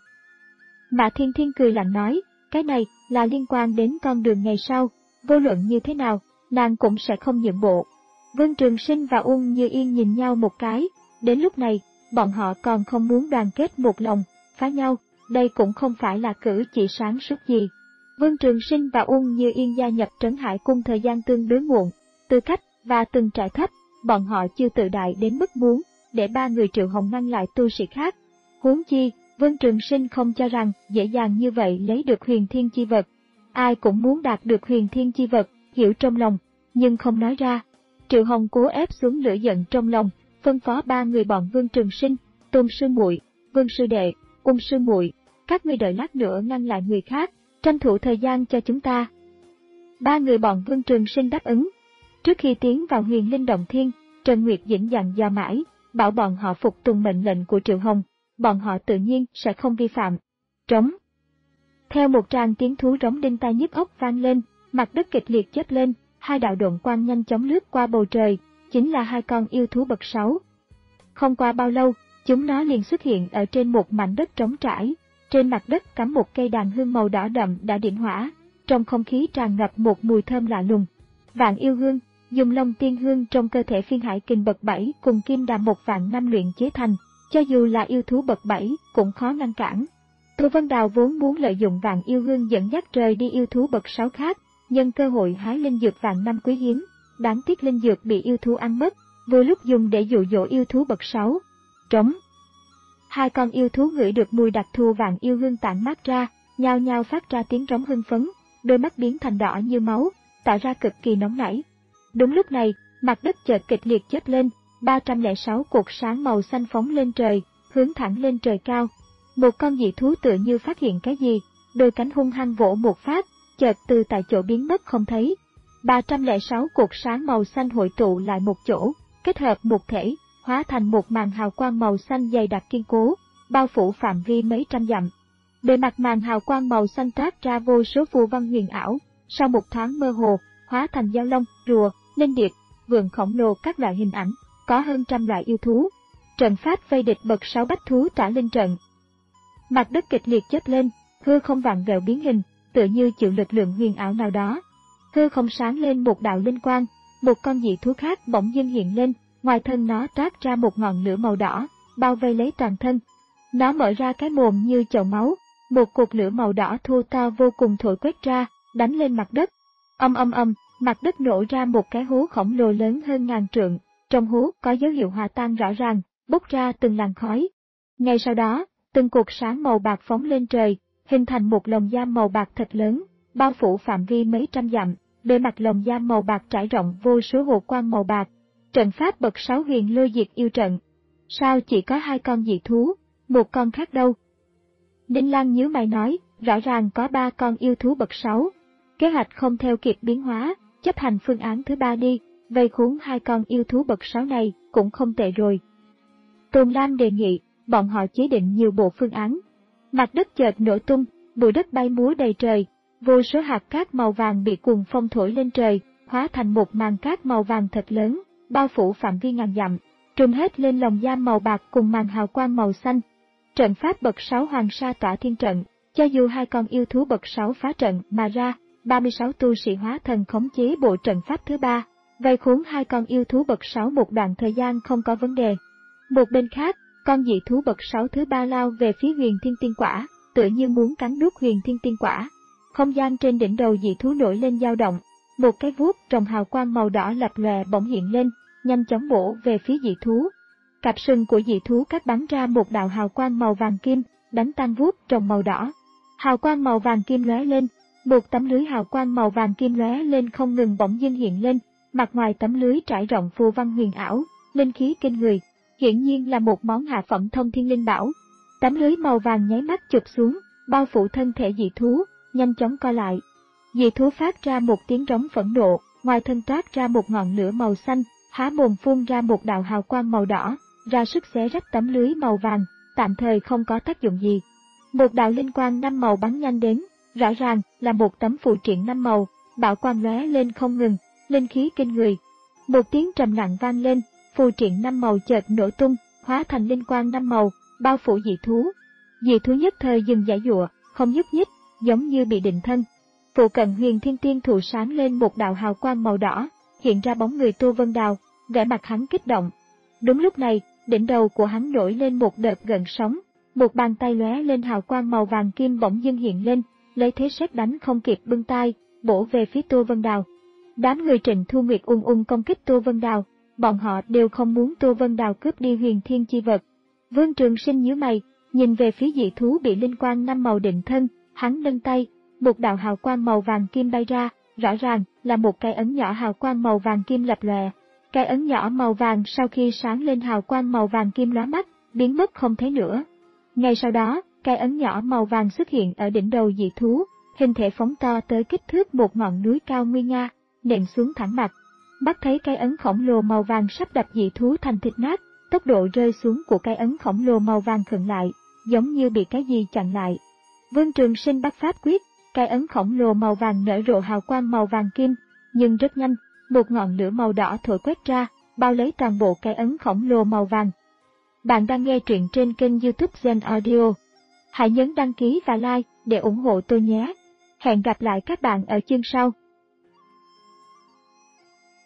Mã Thiên Thiên cười lạnh nói, cái này là liên quan đến con đường ngày sau, vô luận như thế nào, nàng cũng sẽ không nhượng bộ. Vương Trường Sinh và Uông Như Yên nhìn nhau một cái, đến lúc này, bọn họ còn không muốn đoàn kết một lòng, phá nhau, đây cũng không phải là cử chỉ sáng suốt gì. Vương Trường Sinh và Uông Như Yên gia nhập Trấn Hải Cung thời gian tương đối muộn, tư cách và từng trải thấp, bọn họ chưa tự đại đến mức muốn để ba người Triệu Hồng ngăn lại tu sĩ khác. Huống chi, Vương Trường Sinh không cho rằng dễ dàng như vậy lấy được huyền thiên chi vật. Ai cũng muốn đạt được huyền thiên chi vật, hiểu trong lòng, nhưng không nói ra. Triệu Hồng cố ép xuống lửa giận trong lòng, phân phó ba người bọn Vương Trường Sinh, Tôn sư muội, Vương sư đệ, Ung sư muội, các ngươi đợi lát nữa ngăn lại người khác, tranh thủ thời gian cho chúng ta. Ba người bọn Vương Trường Sinh đáp ứng. Trước khi tiến vào Huyền Linh Động Thiên, Trần Nguyệt dĩnh dặn dò mãi, bảo bọn họ phục tùng mệnh lệnh của Triệu Hồng, bọn họ tự nhiên sẽ không vi phạm. Trống. Theo một tràng tiếng thú rống đinh tai nhức óc vang lên, mặt đất kịch liệt chớp lên, hai đạo độn quang nhanh chóng lướt qua bầu trời, chính là hai con yêu thú bậc sáu. Không qua bao lâu, chúng nó liền xuất hiện ở trên một mảnh đất trống trải, trên mặt đất cắm một cây đàn hương màu đỏ đậm đã điểm hỏa, trong không khí tràn ngập một mùi thơm lạ lùng. Vạn yêu hương, dùng Long Tiên Hương trong cơ thể Phiên Hải Kình bậc bảy cùng kim đàm một vạn năm luyện chế thành, cho dù là yêu thú bậc bảy cũng khó ngăn cản. Tô Vân Đào vốn muốn lợi dụng Vạn yêu hương dẫn dắt rời đi yêu thú bậc sáu khác, nhân cơ hội hái linh dược vạn năm quý hiếm, đáng tiếc linh dược bị yêu thú ăn mất, vừa lúc dùng để dụ dỗ yêu thú bậc sáu. Trống. Hai con yêu thú ngửi được mùi đặc thù Vạn yêu hương tản mát ra, nhao nhao phát ra tiếng rống hưng phấn, đôi mắt biến thành đỏ như máu, tạo ra cực kỳ nóng nảy. Đúng lúc này, mặt đất chợt kịch liệt chớp lên, ba trăm lẻ sáu cột sáng màu xanh phóng lên trời, hướng thẳng lên trời cao. Một con dị thú tựa như phát hiện cái gì, đôi cánh hung hăng vỗ một phát, chợt từ tại chỗ biến mất không thấy. ba trăm lẻ sáu cột sáng màu xanh hội tụ lại một chỗ, kết hợp một thể, hóa thành một màn hào quang màu xanh dày đặc kiên cố, bao phủ phạm vi mấy trăm dặm. Bề mặt màn hào quang màu xanh toát ra vô số phù văn huyền ảo, sau một thoáng mơ hồ, hóa thành dao long, rùa, linh điệp, vượn khổng lồ các loại hình ảnh, có hơn trăm loại yêu thú. Trận pháp vây địch bậc sáu bách thú tỏa linh trận. Mặt đất kịch liệt chớp lên, hư không vặn vẹo biến hình, tựa như chịu lực lượng huyền ảo nào đó. Hư không sáng lên một đạo linh quang, một con dị thú khác bỗng dưng hiện lên, ngoài thân nó toát ra một ngọn lửa màu đỏ, bao vây lấy toàn thân. Nó mở ra cái mồm như chậu máu, một cột lửa màu đỏ thô to vô cùng thổi quét ra, đánh lên mặt đất. Âm âm âm, mặt đất nổ ra một cái hố khổng lồ lớn hơn ngàn trượng, trong hố có dấu hiệu hòa tan rõ ràng, bốc ra từng làn khói. Ngay sau đó, từng cột sáng màu bạc phóng lên trời, hình thành một lồng giam màu bạc thật lớn, bao phủ phạm vi mấy trăm dặm, bề mặt lồng giam màu bạc trải rộng vô số hồ quang màu bạc. Trận pháp bậc sáu huyền lôi diệt yêu trận. Sao chỉ có hai con dị thú, một con khác đâu? Đinh Lăng nhíu mày nói, rõ ràng có ba con yêu thú bậc sáu. Kế hoạch không theo kịp biến hóa, chấp hành phương án thứ ba đi, vây khốn hai con yêu thú bậc sáu này cũng không tệ rồi. Tôn Lam đề nghị, bọn họ chế định nhiều bộ phương án. Mặt đất chợt nổ tung, bụi đất bay múa đầy trời, vô số hạt cát màu vàng bị cuồng phong thổi lên trời, hóa thành một màn cát màu vàng thật lớn, bao phủ phạm vi ngàn dặm, trùm hết lên lồng giam màu bạc cùng màn hào quang màu xanh. Trận pháp bậc sáu Hoàng Sa Tỏa Thiên Trận, cho dù hai con yêu thú bậc sáu phá trận mà ra, ba mươi sáu tu sĩ hóa thần khống chế bộ trận pháp thứ ba, vây khốn hai con yêu thú bậc sáu một đoạn thời gian không có vấn đề. Một bên khác, con dị thú bậc sáu thứ ba lao về phía Huyền Thiên Tiên Quả, tựa như muốn cắn nuốt Huyền Thiên Tiên Quả. Không gian trên đỉnh đầu dị thú nổi lên dao động, một cái vuốt trồng hào quang màu đỏ lập lòe bỗng hiện lên, nhanh chóng bổ về phía dị thú. Cặp sừng của dị thú cắt bắn ra một đạo hào quang màu vàng kim, đánh tan vuốt trồng màu đỏ. Hào quang màu vàng kim lóe lên, một tấm lưới hào quang màu vàng kim lóe lên không ngừng bỗng dưng hiện lên, mặt ngoài tấm lưới trải rộng phù văn huyền ảo, linh khí kinh người, hiển nhiên là một món hạ phẩm thông thiên linh bảo. Tấm lưới màu vàng nháy mắt chụp xuống, bao phủ thân thể dị thú, nhanh chóng co lại. Dị thú phát ra một tiếng rống phẫn nộ, ngoài thân toát ra một ngọn lửa màu xanh, há mồm phun ra một đạo hào quang màu đỏ, ra sức xé rách tấm lưới màu vàng, tạm thời không có tác dụng gì. Một đạo linh quang năm màu bắn nhanh đến, rõ ràng là một tấm phù triện năm màu, bảo quang lóe lên không ngừng, linh khí kinh người. Một tiếng trầm lặng vang lên, phù triện năm màu chợt nổ tung, hóa thành linh quang năm màu, bao phủ dị thú. Dị thú nhất thời dừng giãy giụa, không nhúc nhích, giống như bị định thân. Phụ cận Huyền Thiên Tiên Thụ sáng lên một đạo hào quang màu đỏ, hiện ra bóng người Tô Vân Đào, vẻ mặt hắn kích động. Đúng lúc này, đỉnh đầu của hắn nổi lên một đợt gợn sóng, một bàn tay lóe lên hào quang màu vàng kim bỗng dưng hiện lên, lấy thế sét đánh không kịp bưng tay, bổ về phía Tô Vân Đào. Đám người Trịnh Thu Nguyệt ung ung công kích Tô Vân Đào, bọn họ đều không muốn Tô Vân Đào cướp đi huyền thiên chi vật. Vương Trường Sinh nhíu mày, nhìn về phía dị thú bị linh quang năm màu định thân, hắn nâng tay, một đạo hào quang màu vàng kim bay ra, rõ ràng là một cái ấn nhỏ hào quang màu vàng kim lập lòe. Cái ấn nhỏ màu vàng sau khi sáng lên hào quang màu vàng kim lóa mắt, biến mất không thấy nữa. Ngay sau đó, cái ấn nhỏ màu vàng xuất hiện ở đỉnh đầu dị thú, hình thể phóng to tới kích thước một ngọn núi cao nguy nga, nện xuống thẳng mặt. Mắt thấy cái ấn khổng lồ màu vàng sắp đập dị thú thành thịt nát, tốc độ rơi xuống của cái ấn khổng lồ màu vàng khựng lại, giống như bị cái gì chặn lại. Vương Trường Sinh bắt pháp quyết, cái ấn khổng lồ màu vàng nở rộ hào quang màu vàng kim, nhưng rất nhanh, một ngọn lửa màu đỏ thổi quét ra, bao lấy toàn bộ cái ấn khổng lồ màu vàng. Bạn đang nghe truyện trên kênh YouTube Gen Audio. Hãy nhấn đăng ký và like để ủng hộ tôi nhé. Hẹn gặp lại các bạn ở chương sau.